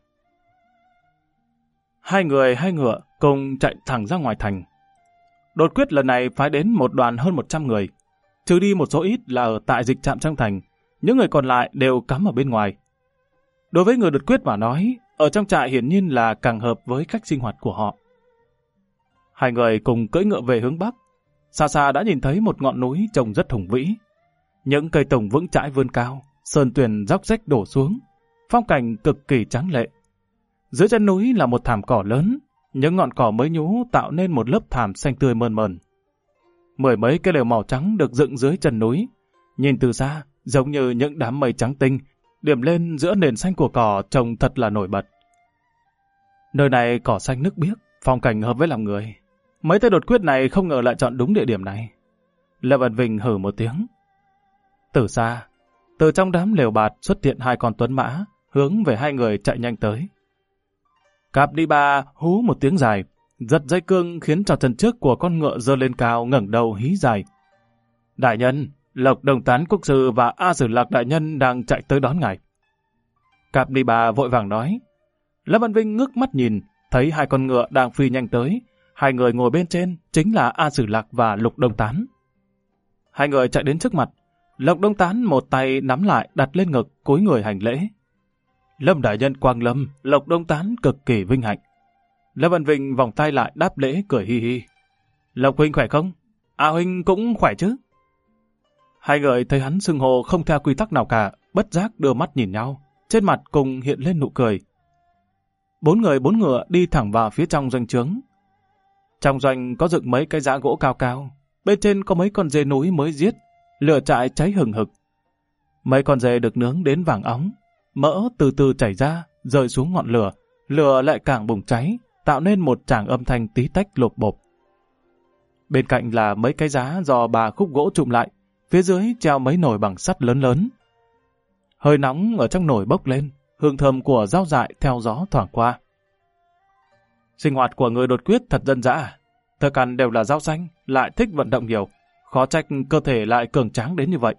2 người 2 ngựa cùng chạy thẳng ra ngoài thành. Đột quyết lần này phái đến một đoàn hơn 100 người, trừ đi một số ít là ở tại dịch trạm trong thành, những người còn lại đều cắm ở bên ngoài. Đối với người đột quyết mà nói, ở trong trại hiển nhiên là càng hợp với cách sinh hoạt của họ. 2 người cùng cưỡi ngựa về hướng Bắc, xa xa đã nhìn thấy một ngọn núi trông rất hùng vĩ. Những cây tùng vững chãi vươn cao, sơn tuyền róc rách đổ xuống, phong cảnh cực kỳ tráng lệ. Dưới chân núi là một thảm cỏ lớn, những ngọn cỏ mới nhú tạo nên một lớp thảm xanh tươi mơn mởn. Mười mấy cái lều màu trắng được dựng dưới chân núi, nhìn từ xa giống như những đám mây trắng tinh, điểm lên giữa nền xanh của cỏ trông thật là nổi bật. Nơi này cỏ xanh nước biếc, phong cảnh hợp với lòng người. Mấy tên đột quyết này không ngờ lại chọn đúng địa điểm này. Lâm Ân Vinh hử một tiếng. Từ xa, từ trong đám lều bạt xuất hiện hai con tuấn mã, hướng về hai người chạy nhanh tới. Cáp đi ba hú một tiếng dài, giật dây cương khiến cho chân trước của con ngựa giơ lên cao, ngẩng đầu hí dài. Đại nhân, Lộc Đồng Tán Quốc Sư và A Sử Lạc đại nhân đang chạy tới đón ngài. Cáp đi ba vội vàng nói. Lâm Văn Vinh ngước mắt nhìn, thấy hai con ngựa đang phi nhanh tới. Hai người ngồi bên trên chính là A Sử Lạc và Lục Đông Tán. Hai người chạy đến trước mặt. Lục Đông Tán một tay nắm lại đặt lên ngực, cúi người hành lễ. Lâm đại nhân quang lâm, Lục Đông Tán cực kỳ vinh hạnh. Lâm Văn Vinh vòng tay lại đáp lễ cười hi hi. Lộc huynh khỏe không? A huynh cũng khỏe chứ? Hai người thấy hắn xưng hô không theo quy tắc nào cả, bất giác đưa mắt nhìn nhau, trên mặt cùng hiện lên nụ cười. Bốn người bốn ngựa đi thẳng vào phía trong doanh trướng. Trong doanh có dựng mấy cái giã gỗ cao cao, bên trên có mấy con dê núi mới giết, lửa trại cháy hừng hực. Mấy con dê được nướng đến vàng óng, mỡ từ từ chảy ra, rơi xuống ngọn lửa, lửa lại càng bùng cháy, tạo nên một tràng âm thanh tí tách lộp bộp. Bên cạnh là mấy cái giá do bà khúc gỗ trụm lại, phía dưới treo mấy nồi bằng sắt lớn lớn. Hơi nóng ở trong nồi bốc lên, hương thơm của rau dại theo gió thoảng qua. Sinh hoạt của người đột quyết thật dân dã, thức ăn đều là rau xanh, lại thích vận động nhiều, khó trách cơ thể lại cường tráng đến như vậy.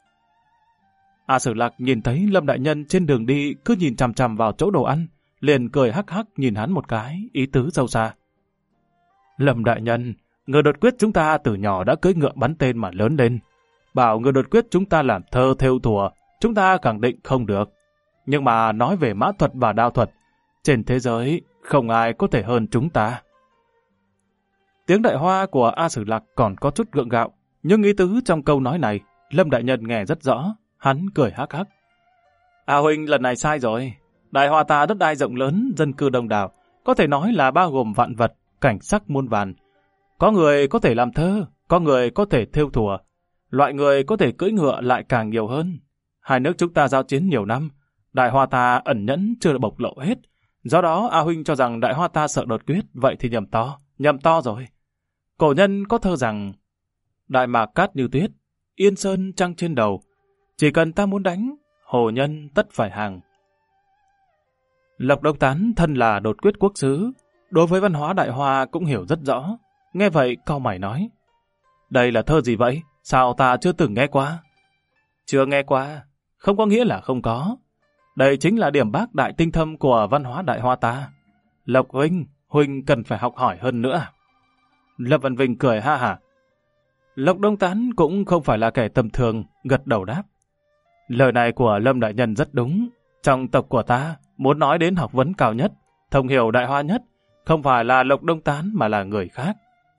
A Sử Lạc nhìn thấy Lâm đại nhân trên đường đi cứ nhìn chằm chằm vào chỗ đồ ăn, liền cười hắc hắc nhìn hắn một cái, ý tứ sâu xa. Lâm đại nhân, người đột quyết chúng ta từ nhỏ đã cưỡi ngựa bắn tên mà lớn lên. Bảo người đột quyết chúng ta làm thơ thêu thùa, chúng ta khẳng định không được. Nhưng mà nói về mã thuật và đao thuật, trên thế giới không ai có thể hơn chúng ta. Tiếng đại hoa của A Sử Lạc còn có chút gượng gạo, nhưng ý tứ trong câu nói này, Lâm đại nhân nghe rất rõ, hắn cười hắc hắc. A huynh lần này sai rồi, Đại Hoa ta đất đai rộng lớn, dân cư đông đảo, có thể nói là bao gồm vạn vật, cảnh sắc muôn vàn. Có người có thể làm thơ, có người có thể thêu thùa, loại người có thể cưỡi ngựa lại càng nhiều hơn. Hai nước chúng ta giao chiến nhiều năm, Đại Hoa ta ẩn nhẫn chưa được bộc lộ hết. Do đó A huynh cho rằng Đại Hoa ta sợ đột quyết, vậy thì nhầm to rồi. Cổ nhân có thơ rằng, Đại mạc cát như tuyết, yên sơn trăng trên đầu, chỉ cần ta muốn đánh, hồ nhân tất phải hàng. Lộc Đông Tán thân là đột quyết quốc sứ, đối với văn hóa Đại Hoa cũng hiểu rất rõ. Nghe vậy cau mày nói, đây là thơ gì vậy? Sao ta chưa từng nghe qua? Chưa nghe qua, không có nghĩa là không có. Đây chính là điểm bác đại tinh thâm của văn hóa Đại Hoa ta. Lộc huynh cần phải học hỏi hơn nữa. Lâm Văn Vinh cười ha hả. Lộc Đông Tán cũng không phải là kẻ tầm thường, gật đầu đáp. Lời này của Lâm đại nhân rất đúng. Trong tộc của ta, muốn nói đến học vấn cao nhất, thông hiểu Đại Hoa nhất, không phải là Lộc Đông Tán mà là người khác.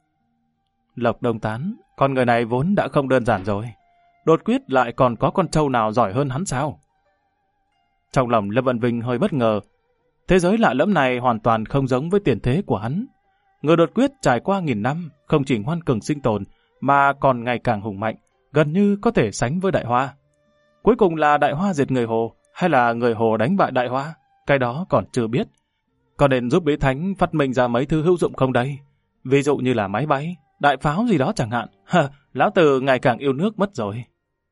Lộc Đông Tán, con người này vốn đã không đơn giản rồi. Đột quyết lại còn có con trâu nào giỏi hơn hắn sao? Trong lòng Lâm Văn Vinh hơi bất ngờ. Thế giới lạ lẫm này hoàn toàn không giống với tiền thế của hắn. Người đột quyết trải qua 1000 năm, không chỉ ngoan cường sinh tồn, mà còn ngày càng hùng mạnh, gần như có thể sánh với Đại Hoa. Cuối cùng là Đại Hoa diệt người Hồ, hay là người Hồ đánh bại Đại Hoa? Cái đó còn chưa biết. Có nên giúp Lý Thánh phát minh ra mấy thứ hữu dụng không đây? Ví dụ như là máy bay, đại pháo gì đó chẳng hạn. Lão Tử ngày càng yêu nước mất rồi.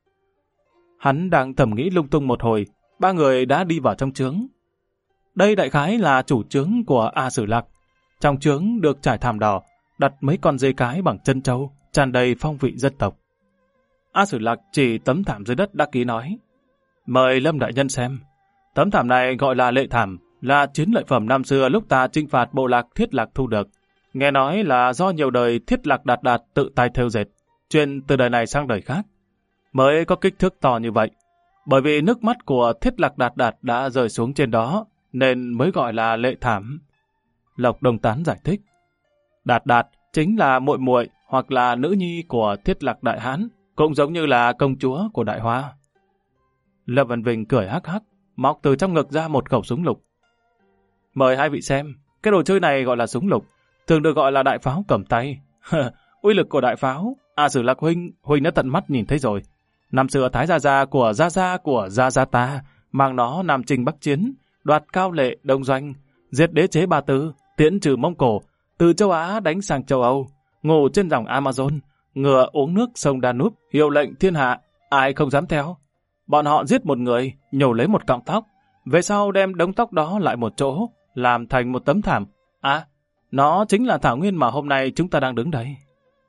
Hắn đang thầm nghĩ lung tung một hồi, ba người đã đi vào trong trướng. Đây đại khái là chủ trướng của A Sử Lạc. Trong trướng được trải thảm đỏ, đặt mấy con dê cái bằng chân trâu, tràn đầy phong vị dân tộc. A Sử Lạc chỉ tấm thảm dưới đất đắc ký nói, mời Lâm đại nhân xem. Tấm thảm này gọi là lệ thảm, là chiến lợi phẩm năm xưa lúc ta chinh phạt bộ lạc Thiết Lạc thu được. Nghe nói là do nhiều đời Thiết Lạc Đạt Đạt tự tay thêu dệt, truyền từ đời này sang đời khác, mới có kích thước to như vậy. Bởi vì nước mắt của Thiết Lạc Đạt Đạt đã rơi xuống trên đó, nên mới gọi là lệ thảm. Lộc Đông Tán giải thích, Đạt Đạt chính là muội muội hoặc là nữ nhi của Thiết Lạc Đại Hán, cũng giống như là công chúa của Đại Hoa. Lâm Văn Vinh cười hắc hắc, móc từ trong ngực ra một khẩu súng lục. Mời hai vị xem, cái đồ chơi này gọi là súng lục, thường được gọi là đại pháo cầm tay. Uy lực của đại pháo, Sử Lạc huynh đã tận mắt nhìn thấy rồi. Năm xưa Thái Gia của Gia ta mang nó Nam Chinh Bắc Chiến, đoạt Cao Lệ Đông Doanh, diệt đế chế Ba Tư, tiễn trừ Mông Cổ, từ châu Á đánh sang châu Âu, ngủ trên dòng Amazon, ngựa uống nước sông Danube, hiệu lệnh thiên hạ, ai không dám theo. Bọn họ giết một người, nhổ lấy một cọng tóc, về sau đem đống tóc đó lại một chỗ, làm thành một tấm thảm. Nó chính là thảo nguyên mà hôm nay chúng ta đang đứng đây.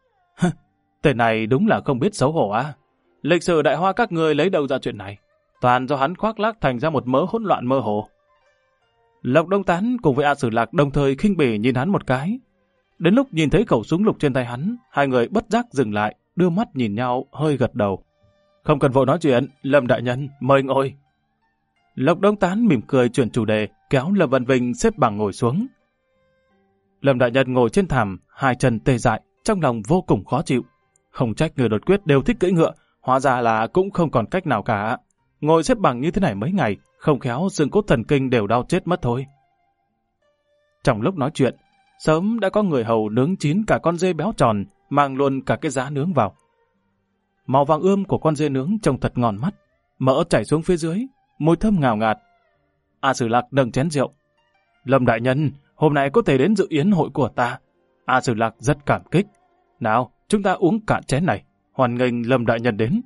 Tên này đúng là không biết xấu hổ à. Lịch sử Đại Hoa các ngươi lấy đâu ra chuyện này? Toàn do hắn khoác lác thành ra một mớ hỗn loạn mơ hồ. Lộc Đông Tán cùng với Sử Lạc đồng thời khinh bỉ nhìn hắn một cái. Đến lúc nhìn thấy khẩu súng lục trên tay hắn, hai người bất giác dừng lại, đưa mắt nhìn nhau, hơi gật đầu. Không cần vội nói chuyện, Lâm đại nhân, mời ngồi. Lộc Đông Tán mỉm cười chuyển chủ đề, kéo Lâm Văn Vinh xếp bằng ngồi xuống. Lâm đại nhân ngồi trên thảm, hai chân tê dại, trong lòng vô cùng khó chịu. Không trách người đột quyết đều thích cưỡi ngựa, hóa ra là cũng không còn cách nào cả. Ngồi xếp bằng như thế này mấy ngày, không khéo xương cốt thần kinh đều đau chết mất thôi. Trong lúc nói chuyện, sớm đã có người hầu nướng chín cả con dê béo tròn, mang luôn cả cái giá nướng vào. Màu vàng ươm của con dê nướng trông thật ngon mắt, mỡ chảy xuống phía dưới, mùi thơm ngào ngạt. Sử Lạc nâng chén rượu. Lâm đại nhân, hôm nay có thể đến dự yến hội của ta. Sử Lạc rất cảm kích. Nào, chúng ta uống cạn chén này, hoan nghênh Lâm đại nhân đến.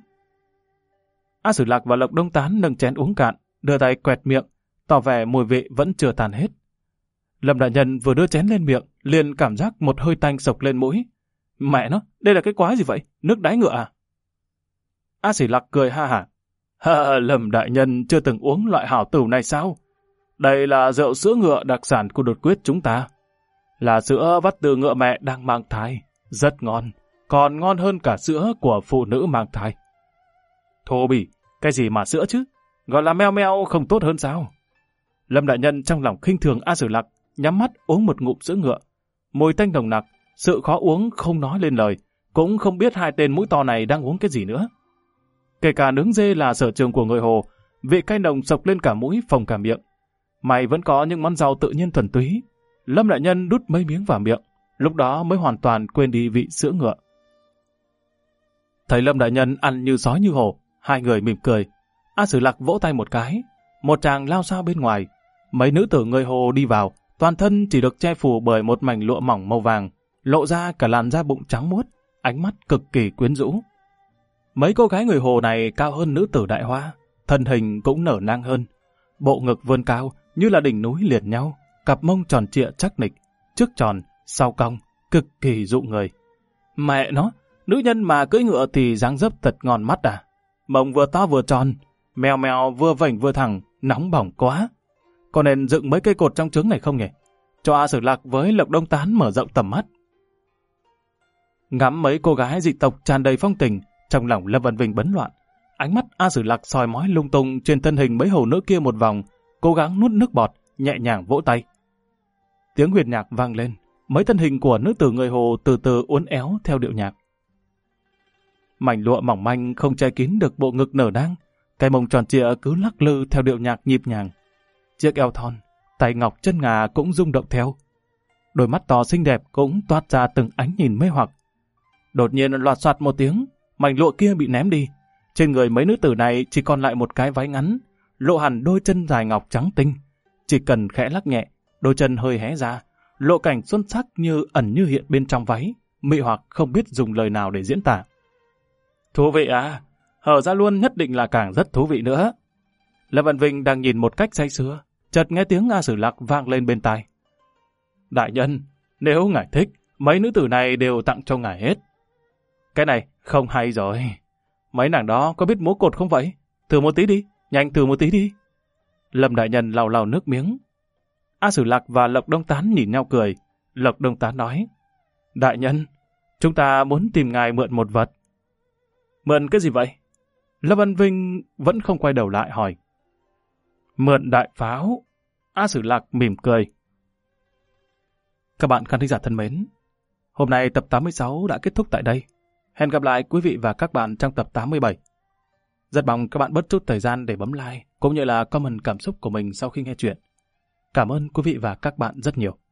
Sử Lạc và Lộc Đông Tán nâng chén uống cạn, đưa tay quẹt miệng, tỏ vẻ mùi vị vẫn chưa tàn hết. Lâm đại nhân vừa đưa chén lên miệng, liền cảm giác một hơi tanh sộc lên mũi. Mẹ nó, đây là cái quái gì vậy? Nước đáy ngựa à? Sử Lạc cười ha hả. Lâm đại nhân chưa từng uống loại hảo tửu này sao? Đây là rượu sữa ngựa đặc sản của đột quyết chúng ta. Là sữa vắt từ ngựa mẹ đang mang thai. Rất ngon, còn ngon hơn cả sữa của phụ nữ mang thai. Thô bỉ, cái gì mà sữa chứ? Gọi là meo meo không tốt hơn sao? Lâm đại nhân trong lòng khinh thường Sử Lạc, nhắm mắt uống một ngụm sữa ngựa. Mùi tanh nồng nặc, sự khó uống không nói lên lời, cũng không biết hai tên mũi to này đang uống cái gì nữa. Kể cả nướng dê là sở trường của người Hồ, vị cay nồng sộc lên cả mũi phồng cả miệng. Mày vẫn có những món rau tự nhiên thuần túy. Lâm đại nhân đút mấy miếng vào miệng, lúc đó mới hoàn toàn quên đi vị sữa ngựa. Thấy Lâm đại nhân ăn như sói như hổ, hai người mỉm cười. Sử Lạc vỗ tay một cái, một tràng lao sao bên ngoài. Mấy nữ tử người Hồ đi vào, toàn thân chỉ được che phủ bởi một mảnh lụa mỏng màu vàng, lộ ra cả làn da bụng trắng muốt, ánh mắt cực kỳ quyến rũ. Mấy cô gái người Hồ này cao hơn nữ tử Đại Hoa, thân hình cũng nở nang hơn. Bộ ngực vươn cao như là đỉnh núi liền nhau, cặp mông tròn trịa chắc nịch, trước tròn, sau cong, cực kỳ dụ người. Mẹ nó, nữ nhân mà cưỡi ngựa thì dáng dấp thật ngon mắt à. Mông vừa to vừa tròn, mèo mèo vừa vảnh vừa thẳng, nóng bỏng quá. Có nên dựng mấy cây cột trong trứng này không nhỉ? Cho Sử Lạc với Lộc Đông Tán mở rộng tầm mắt. Ngắm mấy cô gái dị tộc tràn đầy phong tình, trong lòng Lâm Văn Vinh bấn loạn. Ánh mắt Sử Lạc soi mói lung tung trên thân hình mấy hầu nữ kia một vòng, cố gắng nuốt nước bọt, nhẹ nhàng vỗ tay. Tiếng huyền nhạc vang lên, mấy thân hình của nữ tử người Hồ từ từ uốn éo theo điệu nhạc. Mảnh lụa mỏng manh không che kín được bộ ngực nở nang, cái mông tròn trịa cứ lắc lư theo điệu nhạc nhịp nhàng. Chiếc eo thon, tay ngọc chân ngà cũng rung động theo. Đôi mắt to xinh đẹp cũng toát ra từng ánh nhìn mê hoặc. Đột nhiên loạt soạt một tiếng, mảnh lụa kia bị ném đi. Trên người mấy nữ tử này chỉ còn lại một cái váy ngắn, lộ hẳn đôi chân dài ngọc trắng tinh. Chỉ cần khẽ lắc nhẹ, đôi chân hơi hé ra, lộ cảnh xuân sắc như ẩn như hiện bên trong váy, mị hoặc không biết dùng lời nào để diễn tả. Thú vị à? Hở ra luôn nhất định là càng rất thú vị nữa. Lâm Văn Vinh đang nhìn một cách say sưa, chợt nghe tiếng Sử Lạc vang lên bên tai. Đại nhân, nếu ngài thích, mấy nữ tử này đều tặng cho ngài hết. Cái này không hay rồi. Mấy nàng đó có biết múa cột không vậy? Thử một tí đi, nhanh thử một tí đi. Lâm đại nhân lau lau nước miếng. Sử Lạc và Lộc Đông Tán nhìn nhau cười. Lộc Đông Tán nói, đại nhân, chúng ta muốn tìm ngài mượn một vật. Mượn cái gì vậy? Lâm Văn Vinh vẫn không quay đầu lại hỏi. Mượn đại pháo. Sử Lạc mỉm cười. Các bạn khán thính giả thân mến, hôm nay tập 86 đã kết thúc tại đây. Hẹn gặp lại quý vị và các bạn trong tập 87. Rất mong các bạn bớt chút thời gian để bấm like cũng như là comment cảm xúc của mình sau khi nghe chuyện. Cảm ơn quý vị và các bạn rất nhiều.